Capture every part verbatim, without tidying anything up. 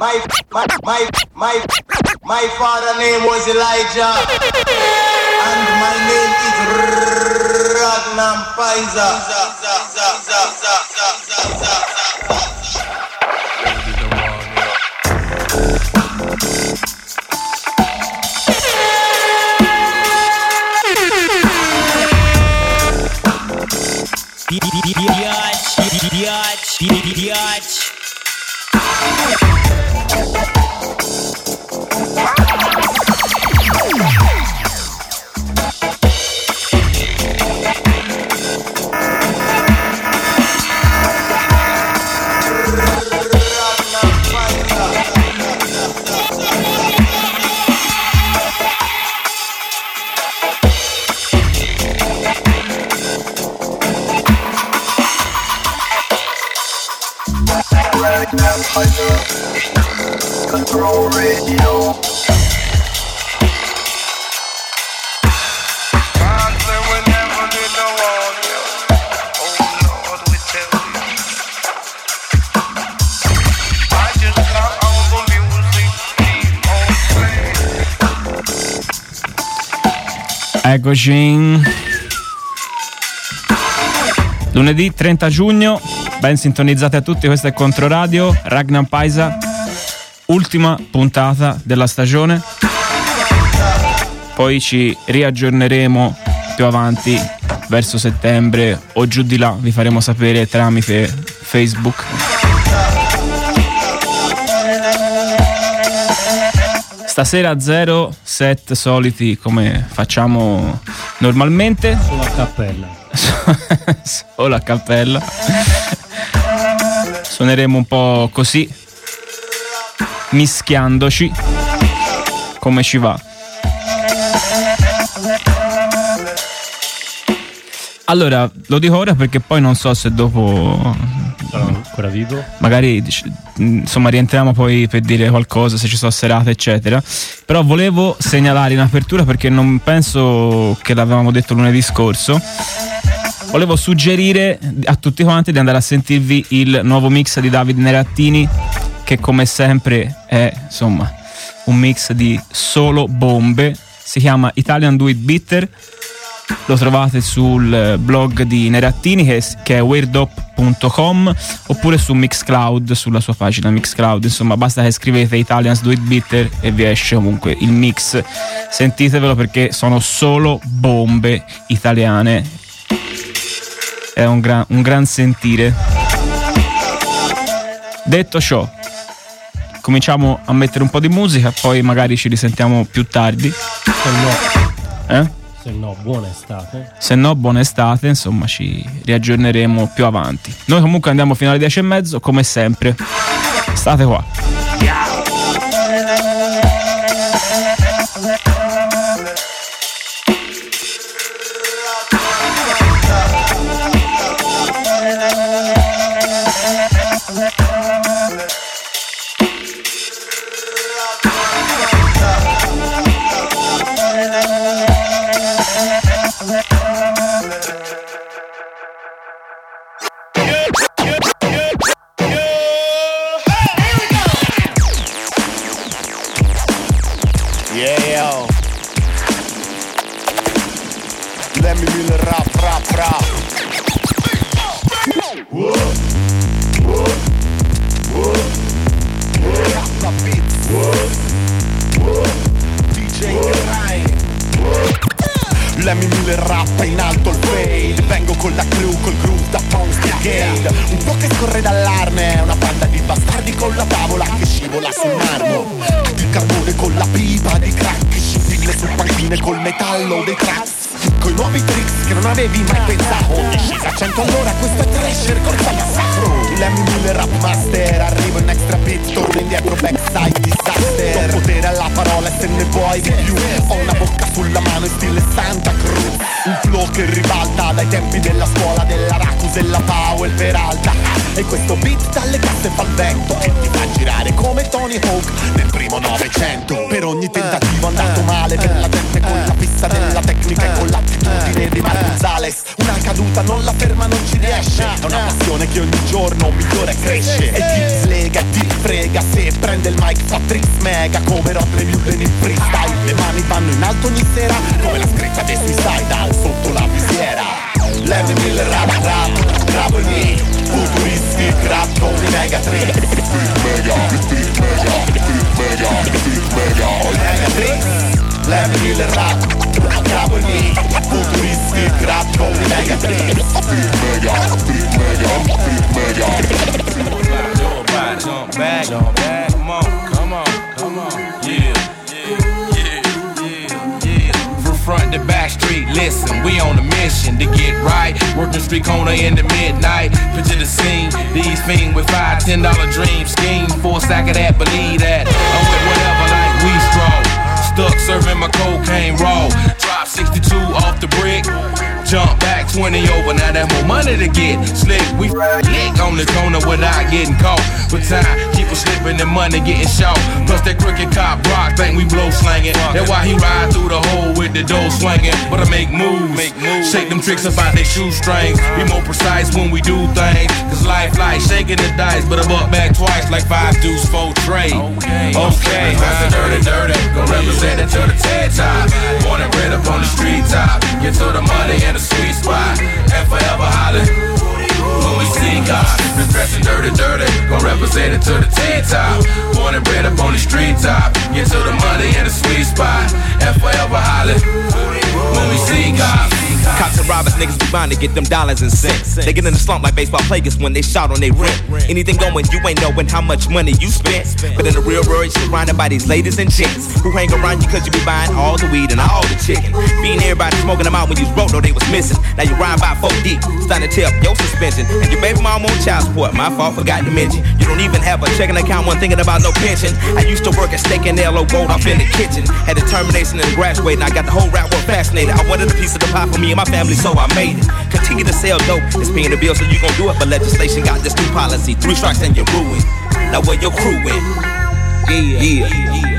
My, my, my, my, my father name was Elijah, and my name is Ragnar Pfizer. Control radio. Eccoci. Lunedì trenta giugno, ben sintonizzati a tutti, questo è Controradio, Ragnar Pfizer, ultima puntata della stagione. Poi ci riaggiorneremo più avanti, verso settembre o giù di là, vi faremo sapere tramite Facebook. Stasera zero set soliti come facciamo normalmente. Solo a cappella. Solo a cappella. Suoneremo un po' così, mischiandoci come ci va. Allora, lo dico ora perché poi non so se dopo sono ancora vivo. Magari insomma rientriamo poi per dire qualcosa, se ci sono serate eccetera. Però volevo segnalare in apertura, perché non penso che l'avevamo detto lunedì scorso, volevo suggerire a tutti quanti di andare a sentirvi il nuovo mix di Davide Nerattini, che come sempre è insomma un mix di solo bombe. Si chiama Italian Do It Bitter. Lo trovate sul blog di Nerattini, che, che è weirdop punto com, oppure su Mixcloud, sulla sua pagina Mixcloud. Insomma, basta che scrivete Italians Do It Bitter e vi esce comunque il mix. Sentitevelo perché sono solo bombe italiane. È un gran, un gran sentire. Detto ciò, cominciamo a mettere un po' di musica, poi magari ci risentiamo più tardi. Se no, eh? se no buona estate. Se no buona estate, insomma ci riaggiorneremo più avanti. Noi comunque andiamo fino alle dieci e mezzo, come sempre. State qua. Lemmy Miller rappa in alto il fade. Vengo con la crew, col groove da Pons Brigade. Un po' che scorre d'allarme, una banda di bastardi con la tavola che scivola sul marmo. Il carbone con la pipa di crack, scintille sul panchine col metallo dei tracks. Coi nuovi tricks che non avevi mai pensato. Discesa a cento all'ora, questo è Thrasher col massacro. Lemmy Miller rap master, arrivo in extra beat, torno indietro backside disaster. Do potere alla parola e se ne vuoi di più. Ho una bocca sulla mano in stile Santa Cruz. Un flow che ribalta dai tempi della scuola della Racus e la Powell Peralta. E questo beat dalle casse fa il vento che ti fa girare come Tony Hawk nel primo novecento. Per ogni tentativo andato male, per la gente con la pista della tecnica e con l'attitudine di Marco Gonzales. Una caduta non la ferma, non ci riesce. È una passione che ogni giorno migliora e cresce. E chi slega, ti frega se prende il mic fa Trix Mega come Rob Newton in freestyle. Le mani vanno in alto ogni sera come la scritta dei Suicidal sotto la visiera. Levi Miller rap rap, Trapoli, futuristi rap con i Mega tre. Mega, mega, mega, mega, Mega Trix. Levi Miller rap, Trapoli, futuristi rap con i Mega tre. Mega, mega, mega. Jump back, jump back, come on, come on, come on, yeah, yeah, yeah, yeah, yeah. From front to back street, listen, we on a mission to get right. Working street corner in the midnight. Picture the scene, these fiends with five, ten dollar dream scheme. For a sack of that, believe that. I'm with whatever like we stroll. Stuck serving my cocaine raw. Drop sixty-two off the brick. Jump back twenty over, now that's more money to get. Slick, we lick on the corner without getting caught. But time, keep us slipping and money getting short. Plus that crooked cop Brock think we blow slanging. That's why he ride through the hole with the dough swinging. But I make moves, make moves. Shake them tricks about they shoestrings. Be more precise when we do things. Cause life like shaking the dice, but I buck back twice like five deuce, four trade. Okay, okay. That's the dirty, dirty. Gon' represent it to the TED top. Born and bred up on the street top. Get to the money and the sweet spot, and forever hollering when we see God. Been dressing dirty, dirty, gon' represent it to the T-top. Born and bred up on the street top. Get to the money and the sweet spot, and forever hollering when we see God. Cops and robbers, niggas be bound to get them dollars and cents. They get in the slump like baseball players when they shout on they rent. Anything going, you ain't knowing how much money you spent. But in the real world, you're surrounded by these ladies and gents who hang around you cause you be buying all the weed and all the chicken. Being everybody smoking them out when you broke, though they was missing. Now you ride by four deep, starting to tear up your suspension. And your baby mom on child support, my fault, forgot to mention. You don't even have a checking account, one thinking about no pension. I used to work at Steak and L O Gold off in the kitchen. Had determination and graduating, I got the whole rap world fascinated. I wanted a piece of the pie for me and my family, so I made it. Continue to sell dope, it's paying the bill, so you gon' do it. But legislation got this new policy, three strikes and you're ruined. Now where your crew in? Yeah, yeah.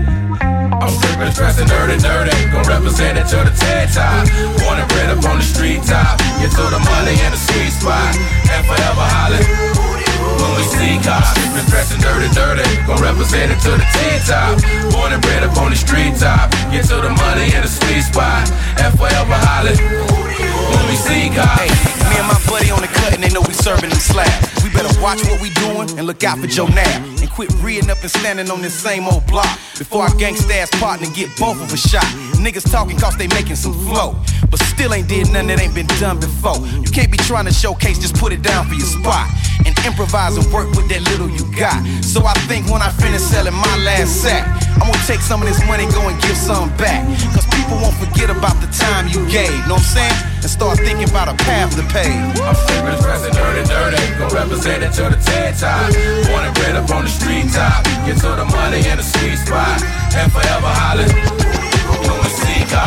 I'm sippin' dressing dirty, dirty. Gon' represent it to the TED top. Born and bred up on the street top. Get to the money and the sweet spot, and forever hollering when we see God. Sippin' dressing dirty, dirty. Gon' represent it to the TED top. Born and bred up on the street top. Get to the money and the sweet spot, and forever hollering when we see God. Hey, me and my buddy on the cut and they know we serving them slabs. We better watch what we doing and look out for Joe Nab. And quit reading up and standing on this same old block before our gangsta ass partner get both of us shot. Niggas talking cause they making some flow, but still ain't did nothing that ain't been done before. You can't be trying to showcase, just put it down for your spot and improvise and work with that little you got. So I think when I finish selling my last sack, I'm gonna take some of this money, go and give some back. Cause people won't forget about the time you gave, know what I'm saying? And start thinking about a path to pay. I'm sippin' dressing dirty, dirty. Gon' represent it to the TED top. Born and bred up on the street top. Get to the money and the sweet spot, and forever hollering when we see God.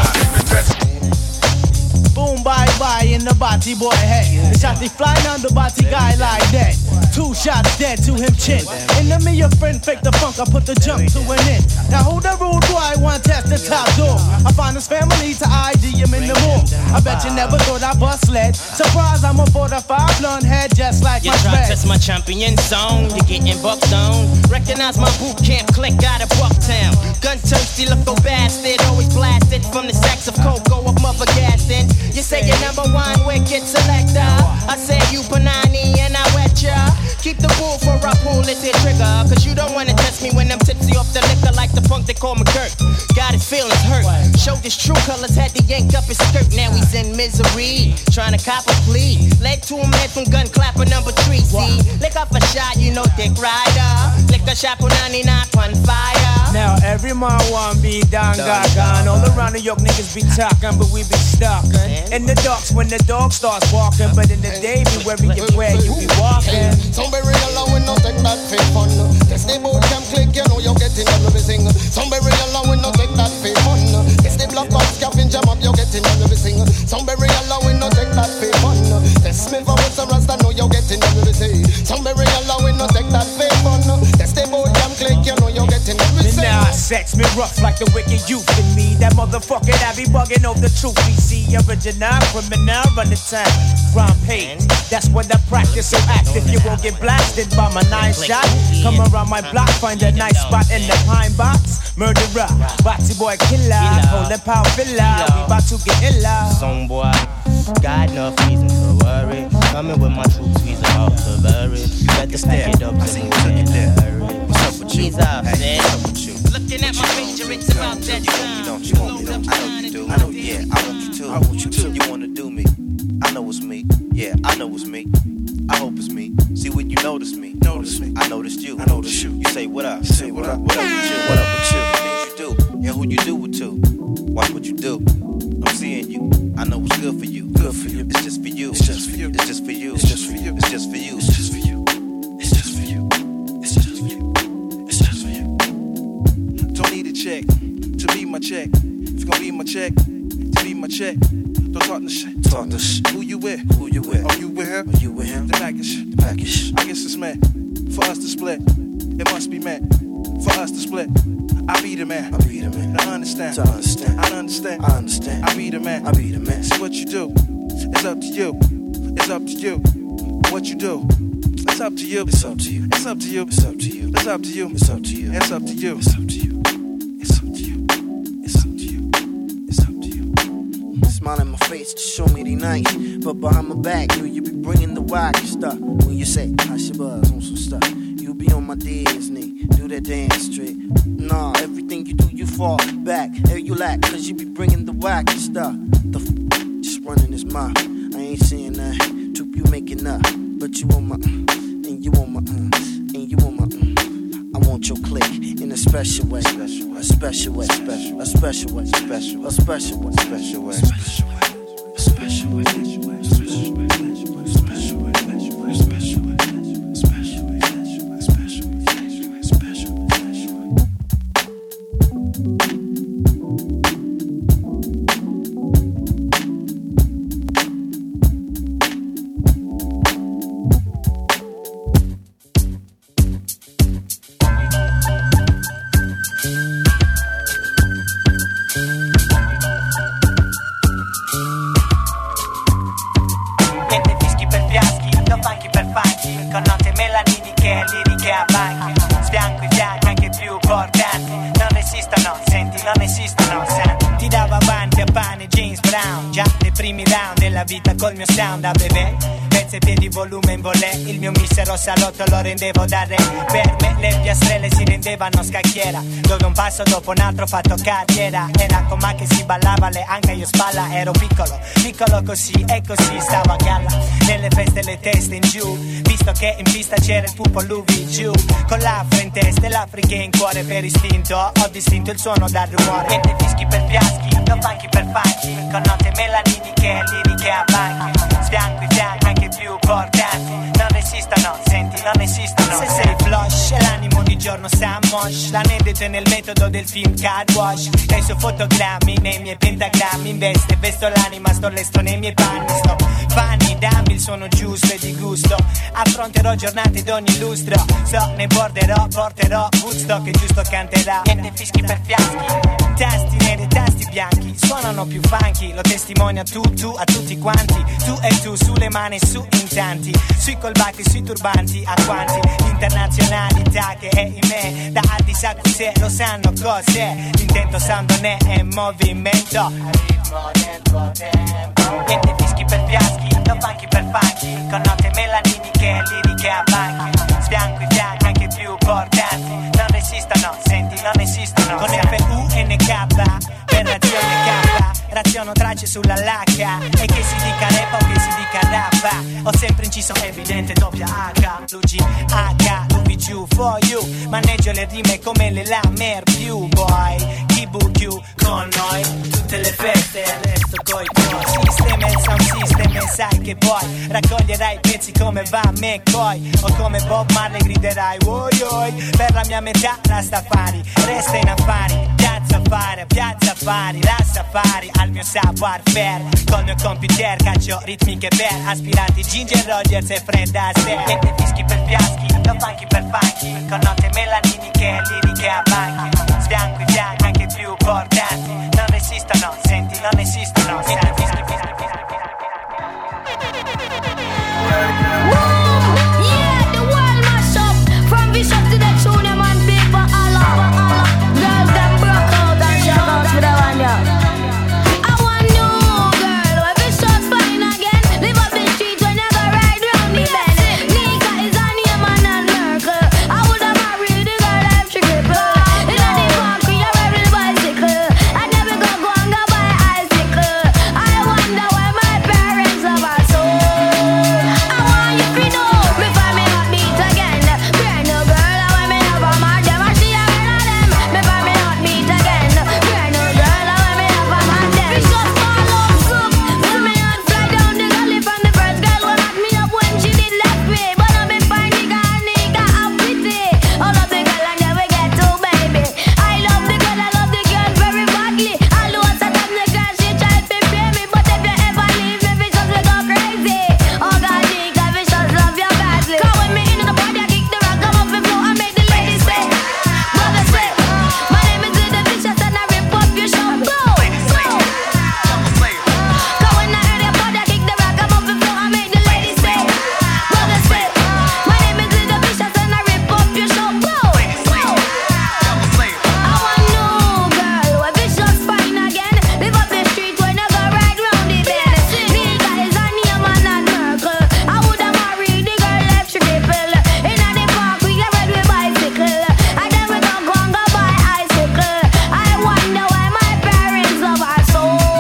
Boom, bye bye in the body boy head. The shot they flying on the body guy like that. Two shots dead to him chin. Enemy your friend fake the funk, I put the jump to an end. Now who the rude boy want test the top door? I find his family to I D him in the room. I bet you never thought I bust sled. Surprise, I'm a forty-five blonde head just like you my try spread. Test my champion song, you getting bucked on. Recognize my boot camp click out of Bucktown. Gun thirsty, look go bastard, always blasted from the sacks of cocoa of mother gassing. You say you're number one wicked selector. I say you Panani and I wet ya. Keep the bull for a pull it trigger. Cause you don't wanna test me when I'm tipsy off the liquor like the punk they call me Kurt. Got his feelings hurt. Showed his true colors, had to yank up his skirt. Now he's in misery, trying to cop a plea. Led to him head from gun clapper number three. See, lick off a shot, you know Dick Rider. Lick the shot for ninety-nine on fire. Now every man want be down gaga. All around New York niggas be talking, but we be stalking. In the docks when the dog starts walking, but in the day be where you where you be walking. Somebody alone no take that fake fun. Test the board can click, you know you're getting everything. Somebody alone no take that fake fun. Test the block box caffeine jam up, you're getting everything. Somebody alone no take that fake fun. Test me for what's a rasta, know you're getting everything. Somebody alone no take that fake fun. Test the board can click, you know you're getting everything. Now sex me rough like the wicked youth in me. That motherfucker that be bugging over the truth. We see original criminal run the town. Rhyme page, that's what I practice. So act if you won't get blasted by my nine shot. Come around my block, find a nice spot in the pine box. Murderer, Boxy boy killer, holding power villa. We about to get illa. Some boy, got enough reason to worry. Coming with my troops, we's about to bury. You better stack it up to move in a hurry. What's up with you? He's out there. What's up with you? Looking at my picture, it's about that time. Don't you want me to? I know you do. I know, yeah, I want you to. I want you to. You wanna do me? I know it's me. Yeah, I know it's me. I hope it's me. See when you notice me. Notice me. I noticed you. I noticed you. You say what up? You say what up? What up with you? What up with you? The things you do and who you do it to. Watch what you do. I'm seeing you. I know what's good for you. Good for you. It's just for you. It's just for you. It's just for you. It's just for you. It's just for you. It's just for you. It's just for you. It's just for you. It's just for you. Don't need a check to be my check. If it's gonna be my check, to be my check. Don't talk the shit. Talk the shit. Who you with? Who you with? Are you with him? Are you with him? The package. The package. I guess it's meant for us to split. It must be meant for us to split. I be the man. I be the man. To understand. To understand. I understand. I understand. I be the man. I be the man. See what you do. It's up to you. It's up to you. What you do. It's up to you. It's up to you. It's up to you. It's up to you. It's up to you. It's up to you. It's up to you. It's up to you. It's up to you. It's up to you. It's up to you. Smile in my face to show me they nice, but behind my back, you you be bringing the whack stuff. When you say I should buzz on some stuff, you be on my Disney, do that dance trick. Nah, everything you do, you fall back. Hey, you lack, cause you be bringing the whack stuff. The f just running his mouth. I ain't saying that. Troop, you making up, but you on my mm, and you on my mm, and you on my mm. I want your click in a special way, special way, a special way, special, a special way, special, a special way, special way, special way, a special way, special way, special way, special way, special way, special way, special way, special way, special way, special way, special way. Vita col mio sound a bebè, pezzi e piedi volume in volè. Il mio misero salotto lo rendevo da re. Per me le piastrelle si rendevano scacchiera, dove un passo dopo un altro ho fatto carriera. Era con me che si ballava le anche io spalla. Ero piccolo, piccolo così e così stavo a galla. Nelle feste le teste in giù, visto che in pista c'era il pupo l'uvi giù. Con l'afro in testa e l'africa in cuore per istinto. Ho distinto il suono dal rumore. Niente fischi per fiaschi, non banchi per fanchi. Con note melaniniche, liriche a banchi. Sfianco i fianchi anche più importanti. Non resistono, senti, non esistono. Se sei flush e l'animo di giorno sta mosh. L'aneddoto è nel metodo del film Car Wash. Dai su fotogrammi nei miei pentagrammi. Investe, vesto l'anima, sto lesto nei miei panni. Sto fanni, dammi il suono giusto e di gusto. Affronterò giornate d'ogni lustro. So, ne borderò, porterò Woodstock e giusto canterà. Niente fischi per fiaschi. Tasti neri e tasti bianchi suonano più funky. Lo testimonia tu, tu, a tutti quanti. Tu e tu, sulle mani, su in tanti. Sui colbacchi, sui turbanti, a quanti. L'internazionalità che è in me. Da Addis a Cusè lo sanno cos'è. L'intento sound non è, è movimento. A ritmo del tuo tempo. Niente fischi per fiaschi, non funky per funky. Con note melaniniche, liriche a banchi. Sfianco i fianchi anche più importanti. Non resistono, senti, non esistono. Con F U N K, per ragione K. Raziono tracce sulla lacca. E che si dica rap o che si dica rappa. Ho sempre inciso evidente doppia H. L'U G H, l'U V G for you. Maneggio le rime come le lamer più boy. Kibuku con noi. Tutte le feste resto coi tuoi. Sistema e sound system e sai che poi raccoglierai pezzi come va McCoy. O come Bob Marley griderai oi oi. Per la mia metà la Stafari resta in affari. Piazza fare, piazza affari, la safari al mio savoir-faire. Col mio computer caccio ritmiche per aspiranti Ginger Rogers e Fred Astaire. Niente fischi per fiaschi, lo funky per funky, con note melaniniche e liriche a banchi, sbianco i bianchi anche più importanti, non esistono, senti, non esistono, senti. Yeah, the world mash up, from Bishop to the tune, yeah, man, people all over, all over. Girls them broke out and shout out for the one, yeah. I want new girl, where Bishop's fine again. Live up the street when you go ride round the bend. Nika is a name and not Merkel. I woulda married the girl if she cripple. In a the park we a ride with bicycle. I never go go and go buy icicle. I wonder why my parents have a soul. I want you to know, me find me not meet again. Brand new girl, I want me have a mad them. I see a one of them. Me find me not meet again. Brand new girl, I want me have a mad them. Bishop fall up soup. So me not fly down the gully from the first girl who knocked me up when she did left me. But now me find Nika and Nika a pity. All of the girl I never get to, baby. I love the girl, I love the girl very badly. I lose a time the girl she tried to pay me, but if you ever leave me, Bishop will go crazy. Oh God, Nika, Bishop love you badly. Cause when me in the party, I kick the rock, come up and flow and make the ladies say, brother say, my name is Little Bishop and I rip up your show. Go, go. Cause when I hear the party, I kick the rock, come up and flow and make the ladies say, brother say, my name is Little Bishop and I rip up your show. Go, go. I want new girl, where Bishop's fine again. Live up the street when you go ride round the bend. Nika is a name and not Merkel. I woulda married the girl if she cripple. In a the park we a ride with bicycle. And then we gon' go and go buy icicle. I wonder why my parents love her so.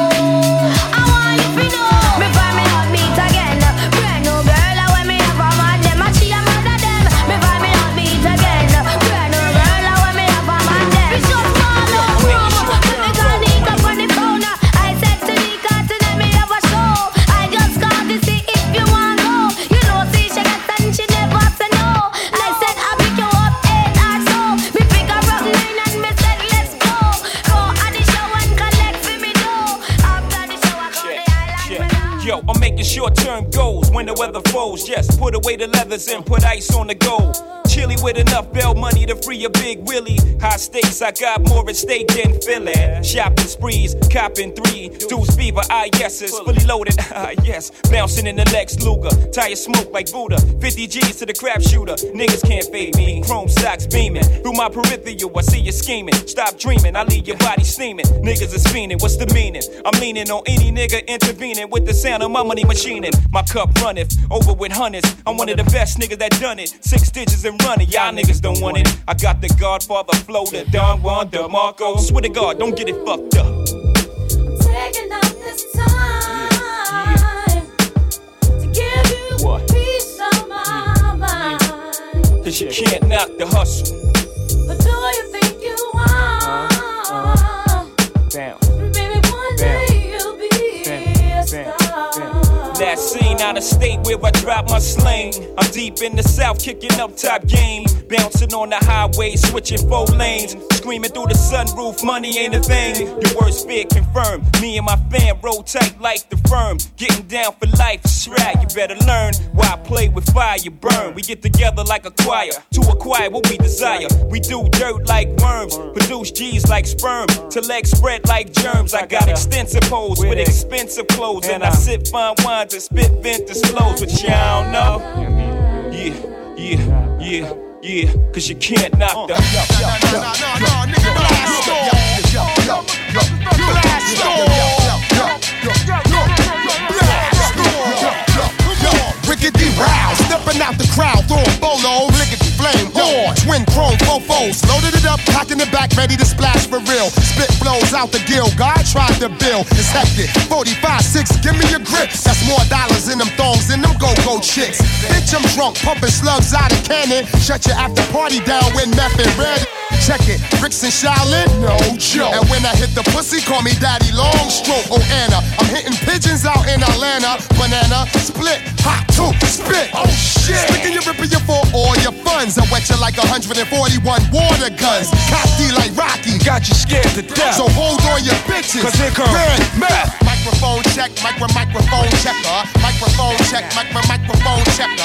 I want you to know, me find me not meet again. Brand new girl, I want me have a mad them. I see a murder them. Me find me not meet again. Brand new girl, I want me have a mad them. Bishop fall up room. Let me call Nika on the phone. I said to Nika tonight me have a show. I just called to see if you want go. You know see she got and she never say no. I said I pick you up eight or so. Me pick her up nine and me said let's go. Go at the show and collect for me dough. After the show I call the island. Yo, I'm making short-term goals when the weather falls. Just put away the leathers and put ice on the gold. Chilly with enough bail money to free a big Willie. High stakes, I got more at stake than Philly. Shopping sprees, copping three. Deuce fever, I yeses, fully loaded, ah yes. Bouncing in the Lex Luger, tire smoke like Buddha. fifty G's to the crap shooter, niggas can't fade me. Chrome socks beaming, through my peripheral, I see you scheming. Stop dreaming, I leave your body steaming. Niggas is fiending, what's the meaning? I'm leaning on any nigga intervening with the sound of my money machining. My cup runneth, over with hundreds. I'm one of the best niggas that done it. Six digits and running, y'all niggas don't want it. I got the Godfather flow, the Don Juan DeMarco. Swear to God, don't get it fucked up. Taking up this time to give you What? peace of my mind. Cause you can't knock the hustle. But do you think you are? Down. Baby, one day you'll be a star. That scene out of state where I drop my sling. I'm deep in the south, kicking up top game. Bouncing on the highway, switching four lanes. Screaming through the sunroof, money ain't a thing. Your worst fear confirmed. Me and my fam roll tight like the firm. Getting down for life, it's right, you better learn. Why I play with fire, you burn. We get together like a choir to acquire what we desire. We do dirt like worms, produce G's like sperm. To legs spread like germs. I got extensive hoes with expensive clothes. And I sip fine wines and spit vintage flows. But y'all don't know. Yeah, yeah, yeah, yeah. Cause you can't knock the Rickety round, stepping out the crowd, throwing bolo, lickety flame, horn, twin chrome fofos, loaded it up, cocking it back, ready to splash for real. Spit blows out the gill, God tried to build, it's hectic. forty-five six, give me a grip. That's more dollars in them thongs than them go-go chicks. Bitch, I'm drunk, pumping slugs out of cannon. Shut your after party down with meth and red. Check it, Bricks and Shaolin, no joke. And when I hit the pussy, call me Daddy Longstroke. Oh Anna, I'm hitting pigeons out in Atlanta. Banana, split, hot, two, spit. Oh shit, sticking your ripper you for all your funds. I wet you like one hundred forty-one water guns. Cocky like Rocky, got you scared to death. So hold on your bitches, cause here comes meth. Microphone check, micro microphone checker. Microphone check, micro microphone checker. Microphone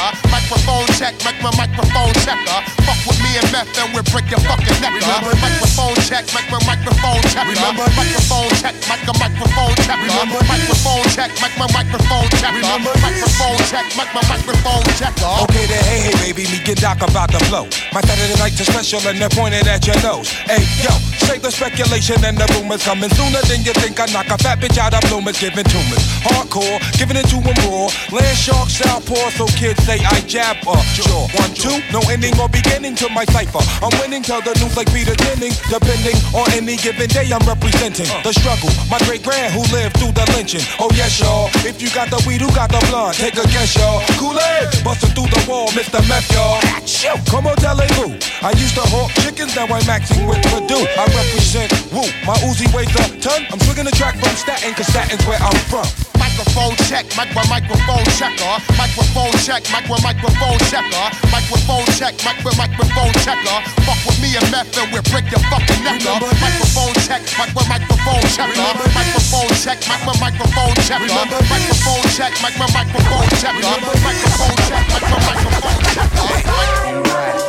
microphone check, make my microphone checker. Fuck with me and meth and we'll break your fucking neck. Remember, microphone check, make my microphone checker. Remember, microphone check, make a microphone checker. Remember, microphone check, make my microphone checker. Remember, microphone check, make my microphone checker. Okay then, hey, hey, baby, me get Doc about the flow. My Saturday nights are special and they're pointed at your nose. Hey, yo, save the speculation and the rumors coming sooner than you think. I knock a fat bitch out of bloomers, giving tumors. Hardcore, giving it to them raw. Land shark, southpaw, so kids say I jab up. Sure, one, two, no ending or beginning to my cipher. I'm winning, tell the news like Peter Jennings. Depending on any given day, I'm representing the struggle. My great grand who lived through the lynching. Oh yes, y'all. If you got the weed, who got the blood? Take a guess, y'all. Kool-Aid, busting through the wall, Mister Meth, y'all. Come on, tell it who. I used to hawk chickens, now I'm maxing with Purdue. I represent Woo. My Uzi weighs a ton. I'm swinging the track from Staten, cause Staten's where I'm from. Microphone check, mic my microphone checker. Microphone check, mic my microphone checker. Microphone check, mic my microphone checker. Fuck with me and meth and we'll break your fucking neck. Microphone check, mic my microphone checker. Microphone check, mic my microphone checker. Microphone check, mic my microphone checker. Microphone check, mic my microphone checker.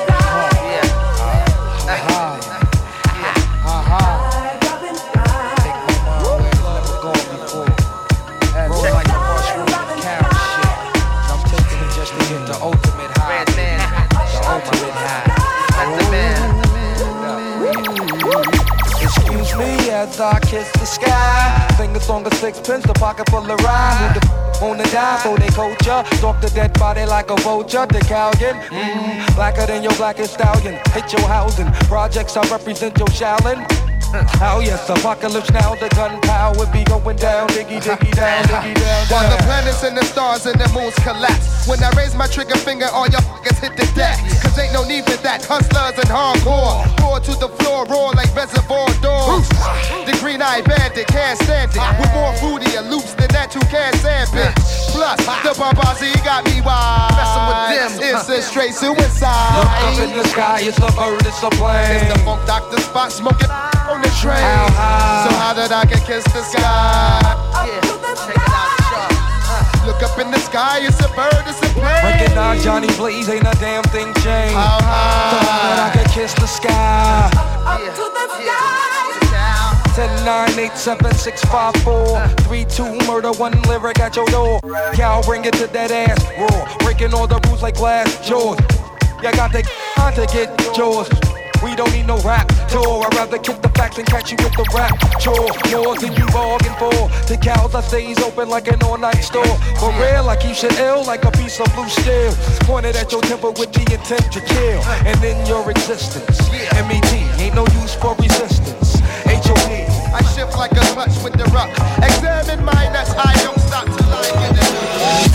Excuse me as I kiss the sky. Sing a song of sixpence, a pocket full of rhyme. Who the f wanna die for they culture? Stalk the dead body like a vulture. Decallion, mmm, blacker than your blackest stallion. Hit your housing, projects I represent your Shaolin. Oh yes, apocalypse now, the gunpowder be going down, diggy, diggy, down, diggy, down, down. While the planets and the stars and the moons collapse. When I raise my trigger finger, all your fuckers hit the deck. Cause ain't no need for that, hustlers and hardcore. Roar to the floor, roar like reservoir dogs. The green-eyed bandit can't stand it. With more fruity and loops than that, you can't stand it. Plus, the Bambazi got me wild. Messing with them, it's a straight suicide. Look up in the sky, it's a bird, it's a plane. It's the funk doctor spot, smoking on the train. How high? So how did I get kiss the sky? Yeah, check it out, uh, look up in the sky, it's a bird, it's a plane. Recognize Johnny Blaze, ain't a damn thing changed. How high? So how did I get kiss the sky? Up yeah. to the sky. ten, nine, eight, seven, six, five, four, three, two, murder, one lyric at your door. Cow, bring it to that ass, roar. Breaking all the rules like glass jaws. You got the time to get yours. We don't need no rap tour. I'd rather kick the facts and catch you with the rap chore. More than you bargained for. The cows I stays open like an all-night store. For real, I keep shit ill like a piece of blue steel. Pointed at your temple with the intent to kill. And in your existence, M E T ain't no use for resistance. H O D. I shift like a clutch with the rock. Examine mine, that's I don't stop till I get it.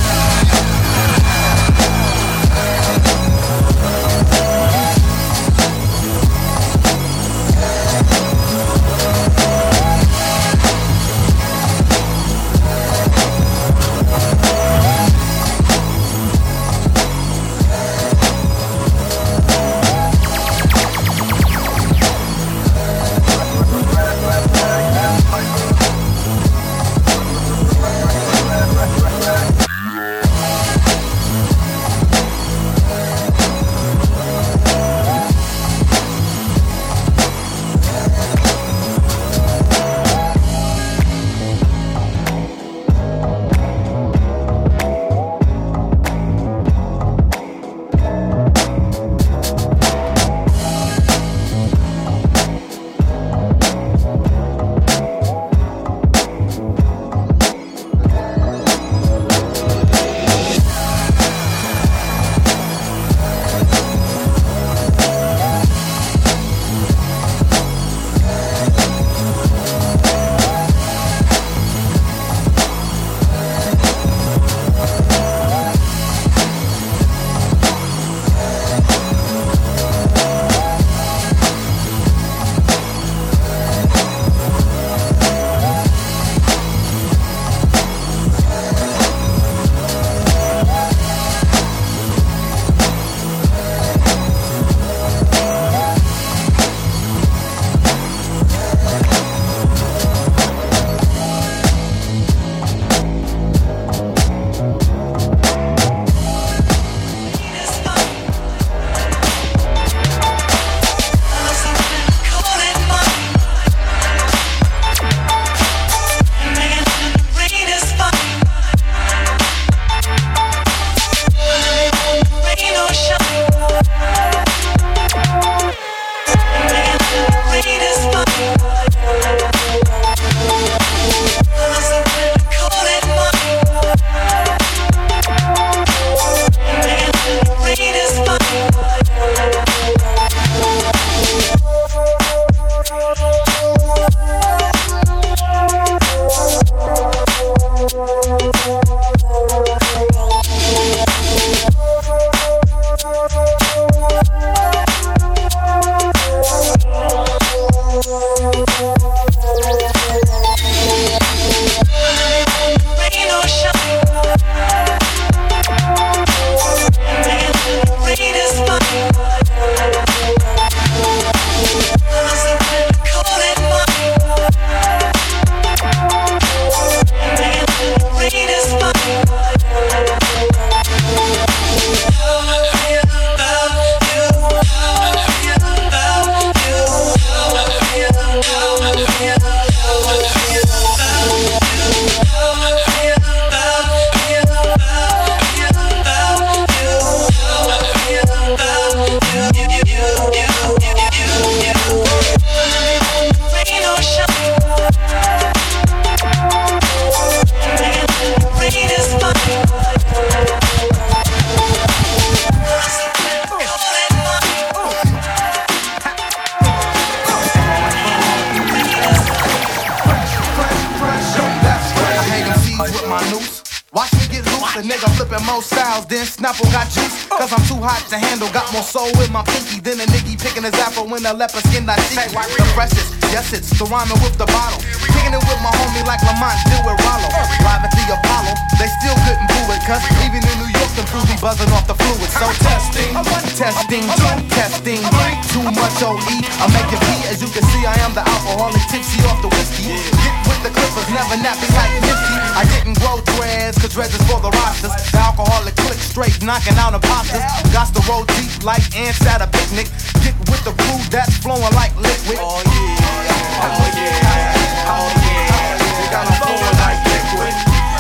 a nigga flipping more styles than Snapple got juice. Cause I'm too hot to handle. Got more soul in my pinky than a nigga picking his apple when a leopard skin I see. The freshest, yes it's the rhyming with the bottle. Kicking it with my homie like Lamont, deal with Rollo. Live at the Apollo, they still couldn't do it. Cause even in New York, them fools be buzzing off the fluid. So testing, testing, testing. Too much O E, I make it pee. As you can see, I am the alcoholic tipsy off the whiskey. Get with the clippers, never napping like Nipsey. I didn't grow dreads, cause dreads is for the rosters. The alcoholic click straight, knocking out imposters. Got to roll deep like ants at a picnic. Get with the crew that's flowing like liquid. Oh yeah, oh yeah, oh yeah. We got 'em flowing like liquid.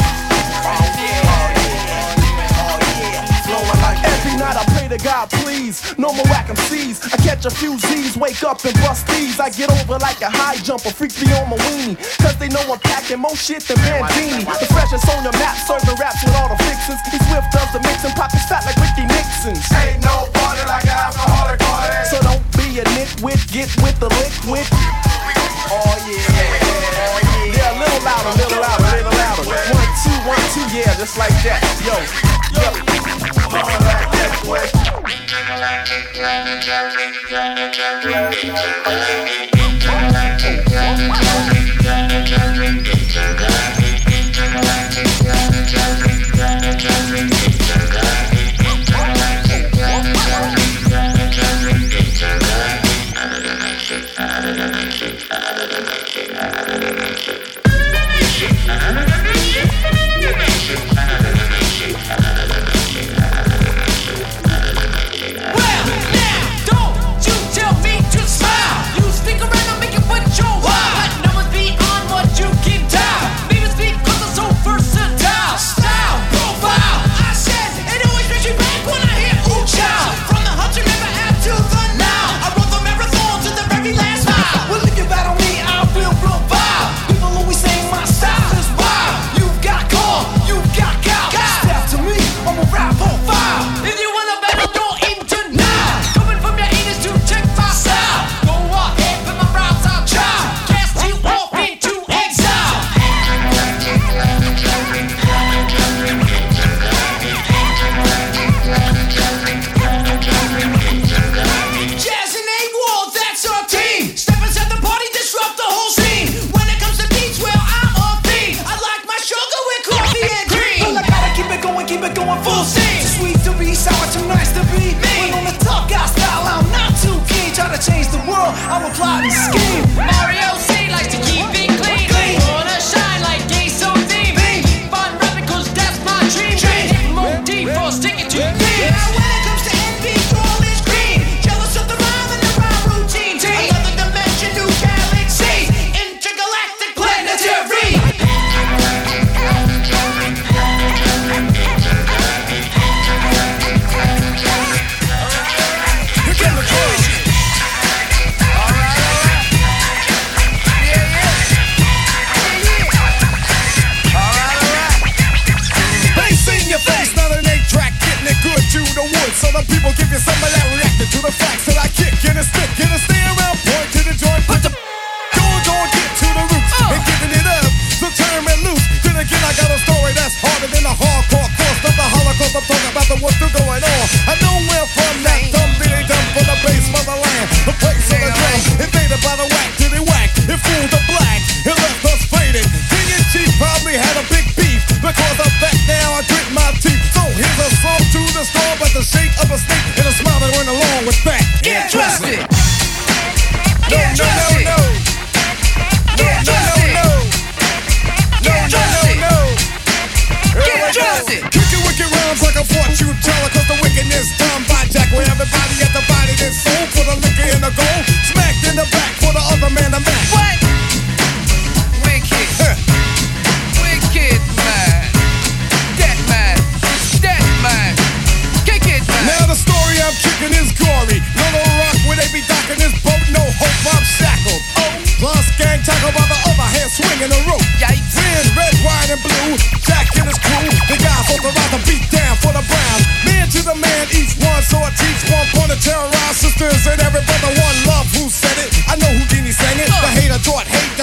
Every night I pray to God, please, no more whack M Cs. I catch a few Z's, wake up and bust these. I get over like a high jumper, freak me on my weenie. Cause they know I'm packing more shit than Bandini. The freshest on your map, serving raps with all the fixins. He Swift does the mixing, pockets fat like Ricky Nixon's. Ain't no party like an alcoholic party. So don't be a nitwit, get with the liquid. Oh yeah, oh yeah. Yeah, a little louder, a little louder, a little louder. One, two, one, two, yeah, just like that. Yo, yo.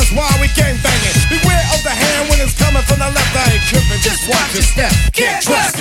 Just watch your step, can't trust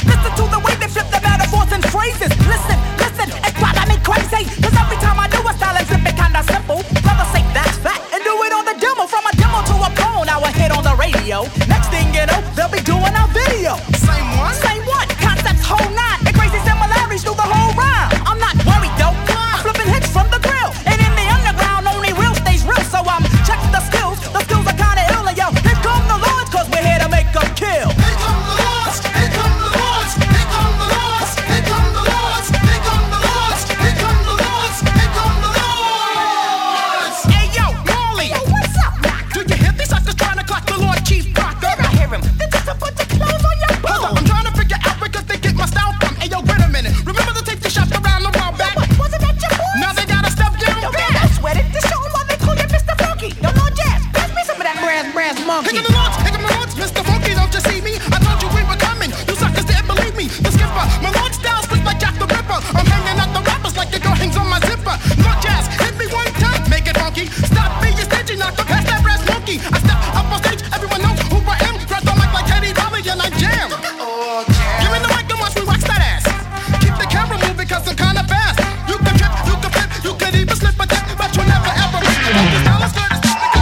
Listen to the way they flip the metaphors and phrases. Listen, listen, it's driving me crazy. Cause every time I do a style and flip it kinda simple. Brother say that's fat and do it on the demo. From a demo to a pro, now a hit on the radio. Next thing you know, they'll be doing our video. Same one? Same one. Concepts whole nine. And crazy similarities through the whole rhyme. I'm not worried though. I'm flipping hits from the grill. And in the underground, only real stays real. So I'm checking the skills. The skills are kinda ill, yo. Here come the Lords, cause we're here to make them kill. Here come the Lords, here come the Lords, here come the Lords, here come the Lords, here come the Lords, here come the Lords, here come the Lords. Hey yo, Molly. Yo, what's up, Mac? Do you hear these suckers trying to clock the Lord Chief Proctor? I hear him. They're just a bunch of clothes on your bones. Hold up, I'm trying to figure out where they get my style from. Hey yo, wait a minute. Remember the tape they shot around the world back? Yo, wasn't that your boy? Now they gotta step down. Yo, man, I sweat it. Just show 'em why they call you Mister Funky. Yo, Lord Jazz, pass me some of that brass, brass monkey. Here come the Lords, here come the Lords, Mister Funky, don't you see me? I told you we were coming. You suckers didn't believe me. The skipper, my Lord style spits like Jack the Ripper. I'm hanging out the rappers like your girl hangs on my zipper. Lord Jazz, hit me one time, make it funky. Stop being stingy, knock the past that brass monkey. I step up on stage, everyone knows who I am. Grab the mic like Teddy Riley and I jam. Oh, jam. Give me the mic and watch me wax that ass. Keep the camera moving cause I'm kinda fast. You can trip, you can flip, you can even slip a tip, but you'll never ever be. The style is good, it's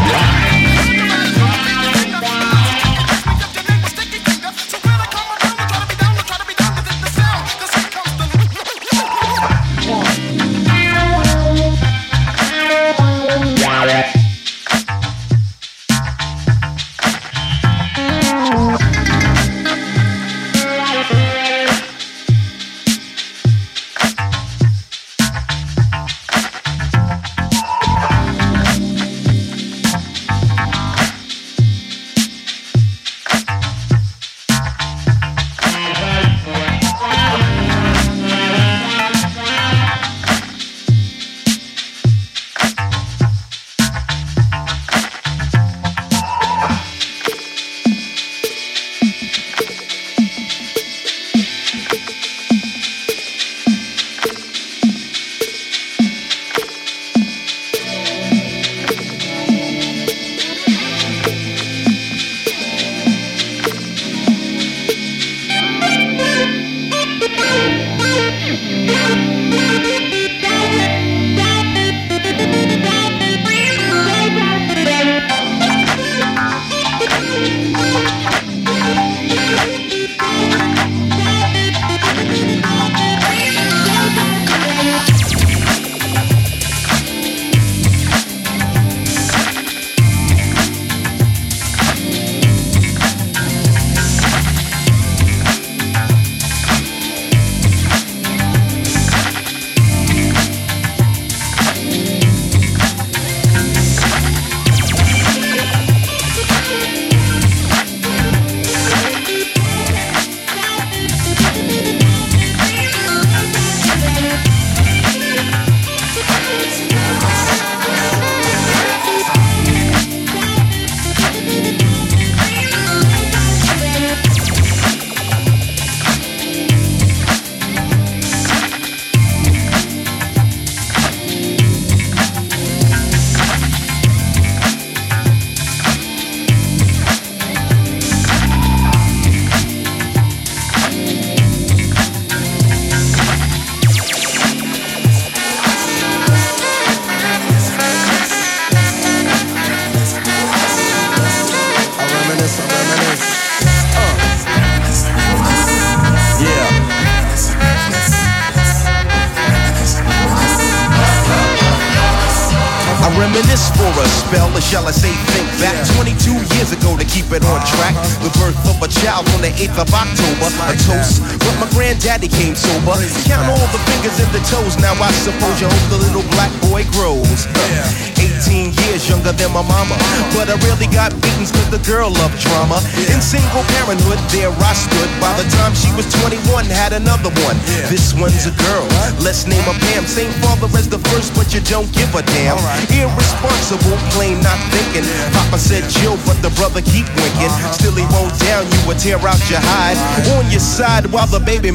reminisce for a spell, or shall I say think back twenty-two years ago to keep it on track. The birth of a child on the eighth of October. A toast, but my granddaddy came sober. Count all the fingers and the toes, now I suppose you hope the little black boy grows. eighteen years younger than my mama, but I really got beatings cause the girl loved drama. In single parenthood, there I stood. By the time she was twenty-one, had another one. This one's a girl, let's name her Pam. Same father as the first, but you don't give a damn. Irresponsible, plain not thinking. Papa said chill, but the brother keep winking. Still he won't down you or tear out your hide. On your side while the baby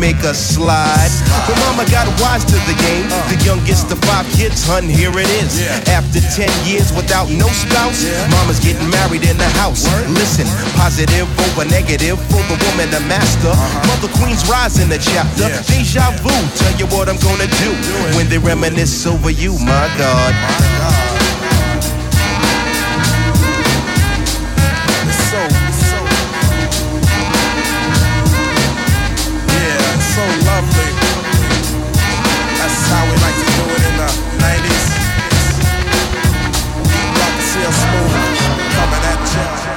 make us slide. But mama got wise to the game. The youngest of five kids, hun, here it is. After ten years without no spouse, mama's getting married in the house. Listen, positive over negative for the woman, the master. Mother Queen's rise in the chapter. Deja vu, tell you what I'm gonna do when they reminisce over you, my God. It's so, it's so, yeah, it's so lovely. That's how we like to do it in the nineties. Rock and seal smooth, coming at you.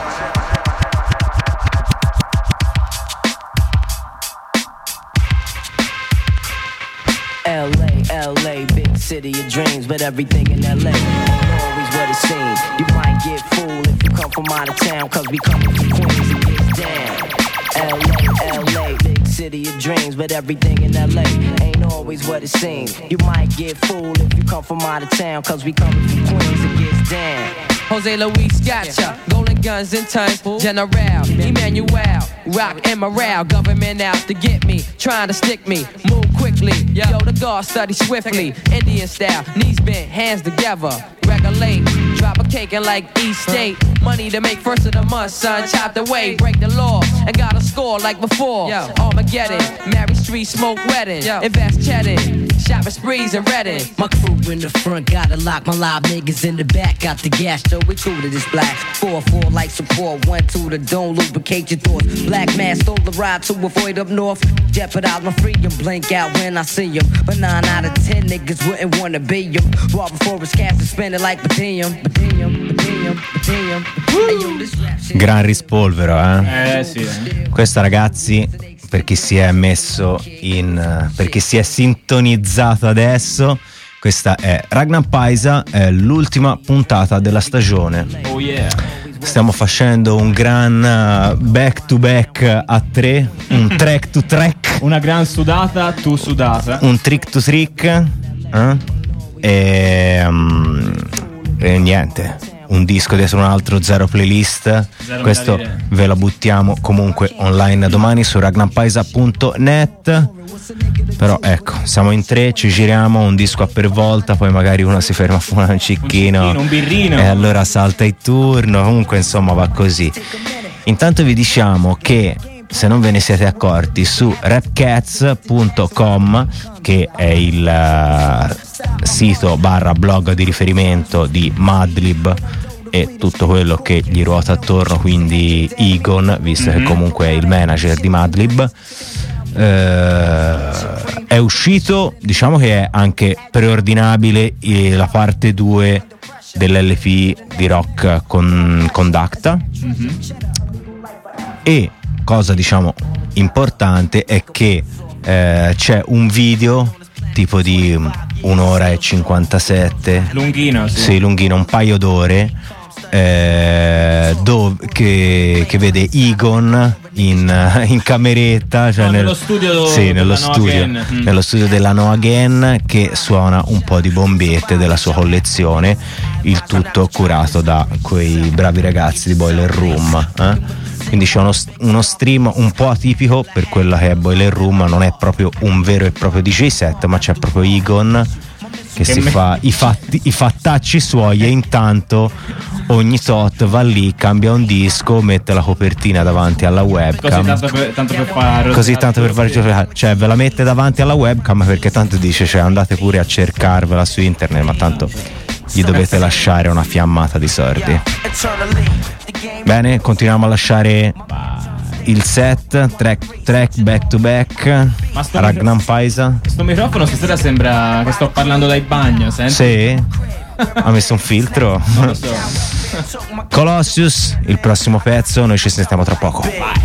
L A, L A, big city of dreams, but everything in L A ain't always what it seems. You might get fooled if you come from out of town, cause we coming from Queens and gets down. L A, L A, big city of dreams, but everything in L A ain't always what it seems. You might get fooled if you come from out of town, cause we coming from Queens and gets down. Jose Luis gotcha, golden guns and tons, General, Emmanuel, rock and morale, government out to get me, trying to stick me, move quickly, yo, the guard study swiftly, Indian style, knees bent, hands together, regulate, drop a cake and like East State, money to make first of the month, son, chopped away, break the law, and got a score like before, Armageddon, Mary Street, smoke wedding, invest chedding, shopping sprees and Redding. My crew in the front, gotta lock my live niggas in the back, got the gas, so we cool to this black. Four, four, like support, one, two, the don't lubricate your thoughts. Black man stole the ride to avoid up north. Jeopardize my freedom, blink out when I see him. But nine out of ten niggas wouldn't wanna be him. Raw before his cash and spend it like Badium. Badium, Badium, Badium. Gran rispolvero, eh? Eh sì. Questo, ragazzi, per chi si è messo in, per chi si è sintonizzato adesso, questa è Ragnar Paisa, è l'ultima puntata della stagione. Oh yeah. Stiamo facendo un gran back to back a tre, un track to track, una gran sudata tu sudata, un trick to trick, eh? e, um, e niente, un disco dietro un altro, zero playlist. Zero Questo ve la buttiamo comunque online domani su ragnar paisa punto net. Però ecco, siamo in tre, ci giriamo un disco a per volta, poi magari uno si ferma a fumare un cicchino, un, cicchino, un birrino, e allora salta il turno. Comunque insomma va così. Intanto vi diciamo che, se non ve ne siete accorti, su rapcats punto com, che è il uh, sito barra blog di riferimento di Madlib e tutto quello che gli ruota attorno, quindi Egon, visto mm-hmm. che comunque è il manager di Madlib, Uh, è uscito, diciamo che è anche preordinabile eh, la parte due dell'L P di rock con, con Dacta, mm-hmm. e cosa diciamo importante è che eh, c'è un video tipo di un'ora e cinquantasette, lunghino, sì, sì lunghino, un paio d'ore, eh, dove, che, che vede Egon in, in cameretta, cioè no, nel, nello studio, sì, nello, studio no mm. nello studio della No Again, che suona un po' di bombiette della sua collezione, il tutto curato da quei bravi ragazzi di Boiler Room, eh? Quindi c'è uno, uno stream un po' atipico per quella che è Boiler Room, non è proprio un vero e proprio D J set, ma c'è proprio Egon che, che si me... fa i, fatti, i fattacci suoi, e intanto ogni tot va lì, cambia un disco, mette la copertina davanti alla webcam, così tanto per, tanto per fare così tanto per fare, cioè ve la mette davanti alla webcam, perché tanto dice, cioè andate pure a cercarvela su internet, ma tanto gli dovete lasciare una fiammata di soldi. Bene, continuiamo a lasciare il set, track, track back to back. Ragnar Paisa. Questo microfono stasera sembra che sto parlando dai bagno, senti? Sì? Ha messo un filtro? Non lo so. Colossius, il prossimo pezzo, noi ci sentiamo tra poco. Vai.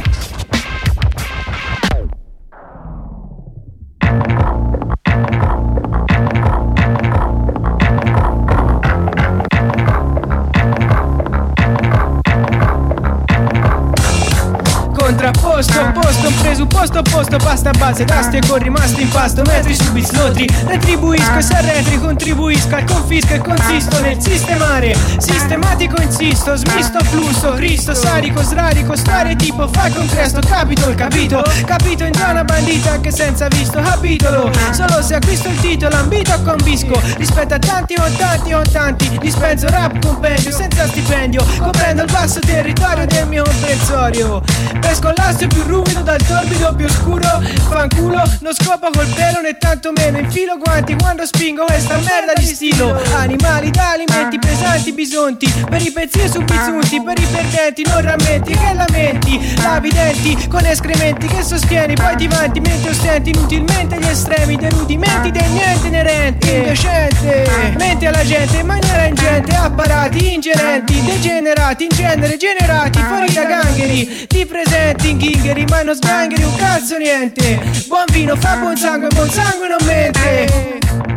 Contrapposto, opposto, un presupposto Posto opposto, pasta a base, tasti e con rimasto in pasto, metri su bislotri. Retribuisco e se arretri contribuisco al confisco e consisto nel sistemare. Sistematico insisto, smisto flusso, Cristo, sarico, srarico, storie tipo fa contesto, capito il capito. Capito in zona bandita anche senza visto capitolo. Solo se acquisto il titolo ambito a convisco. Rispetto a tanti o tanti o tanti, dispenso rap compendio senza stipendio. Comprendo il vasto territorio del mio comprensorio. Pesco l'astio più ruvido dal torbido più scuro. Fanculo, non scopo col pelo né tanto meno. Infilo guanti quando spingo questa merda di stilo. Animali da alimenti pesanti bisonti. Per i pezzi su bizzunti, per i perdenti non rammenti che lamenti. Lavi denti con escrementi che sostieni, poi ti vanti mentre ostenti inutilmente gli estremi dei rudimenti del niente inerente. Indecente, mente alla gente in maniera ingente. Apparati ingerenti, degenerati in genere generati fuori da gangheri. Ti presenti in ghingheri ma non sgangheri un cazzo niente. Buon vino fa buon sangue, buon sangue non mente.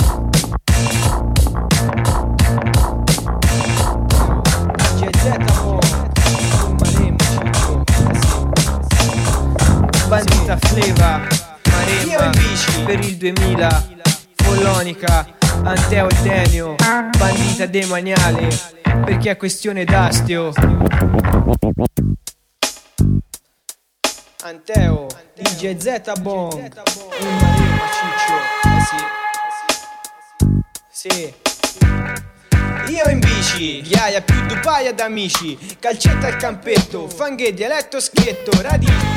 Bandita Fleva, Maremma, in bici per il duemila, Follonica, Anteo e Denio, bandita demaniale, perché è questione d'astio. Anteo, D J Z Bong, in Maremma Ciccio, eh sì, sì. Io in bici, ghiaia più du paia d'amici, calcetta al campetto, fanghe, dialetto, schietto, radici.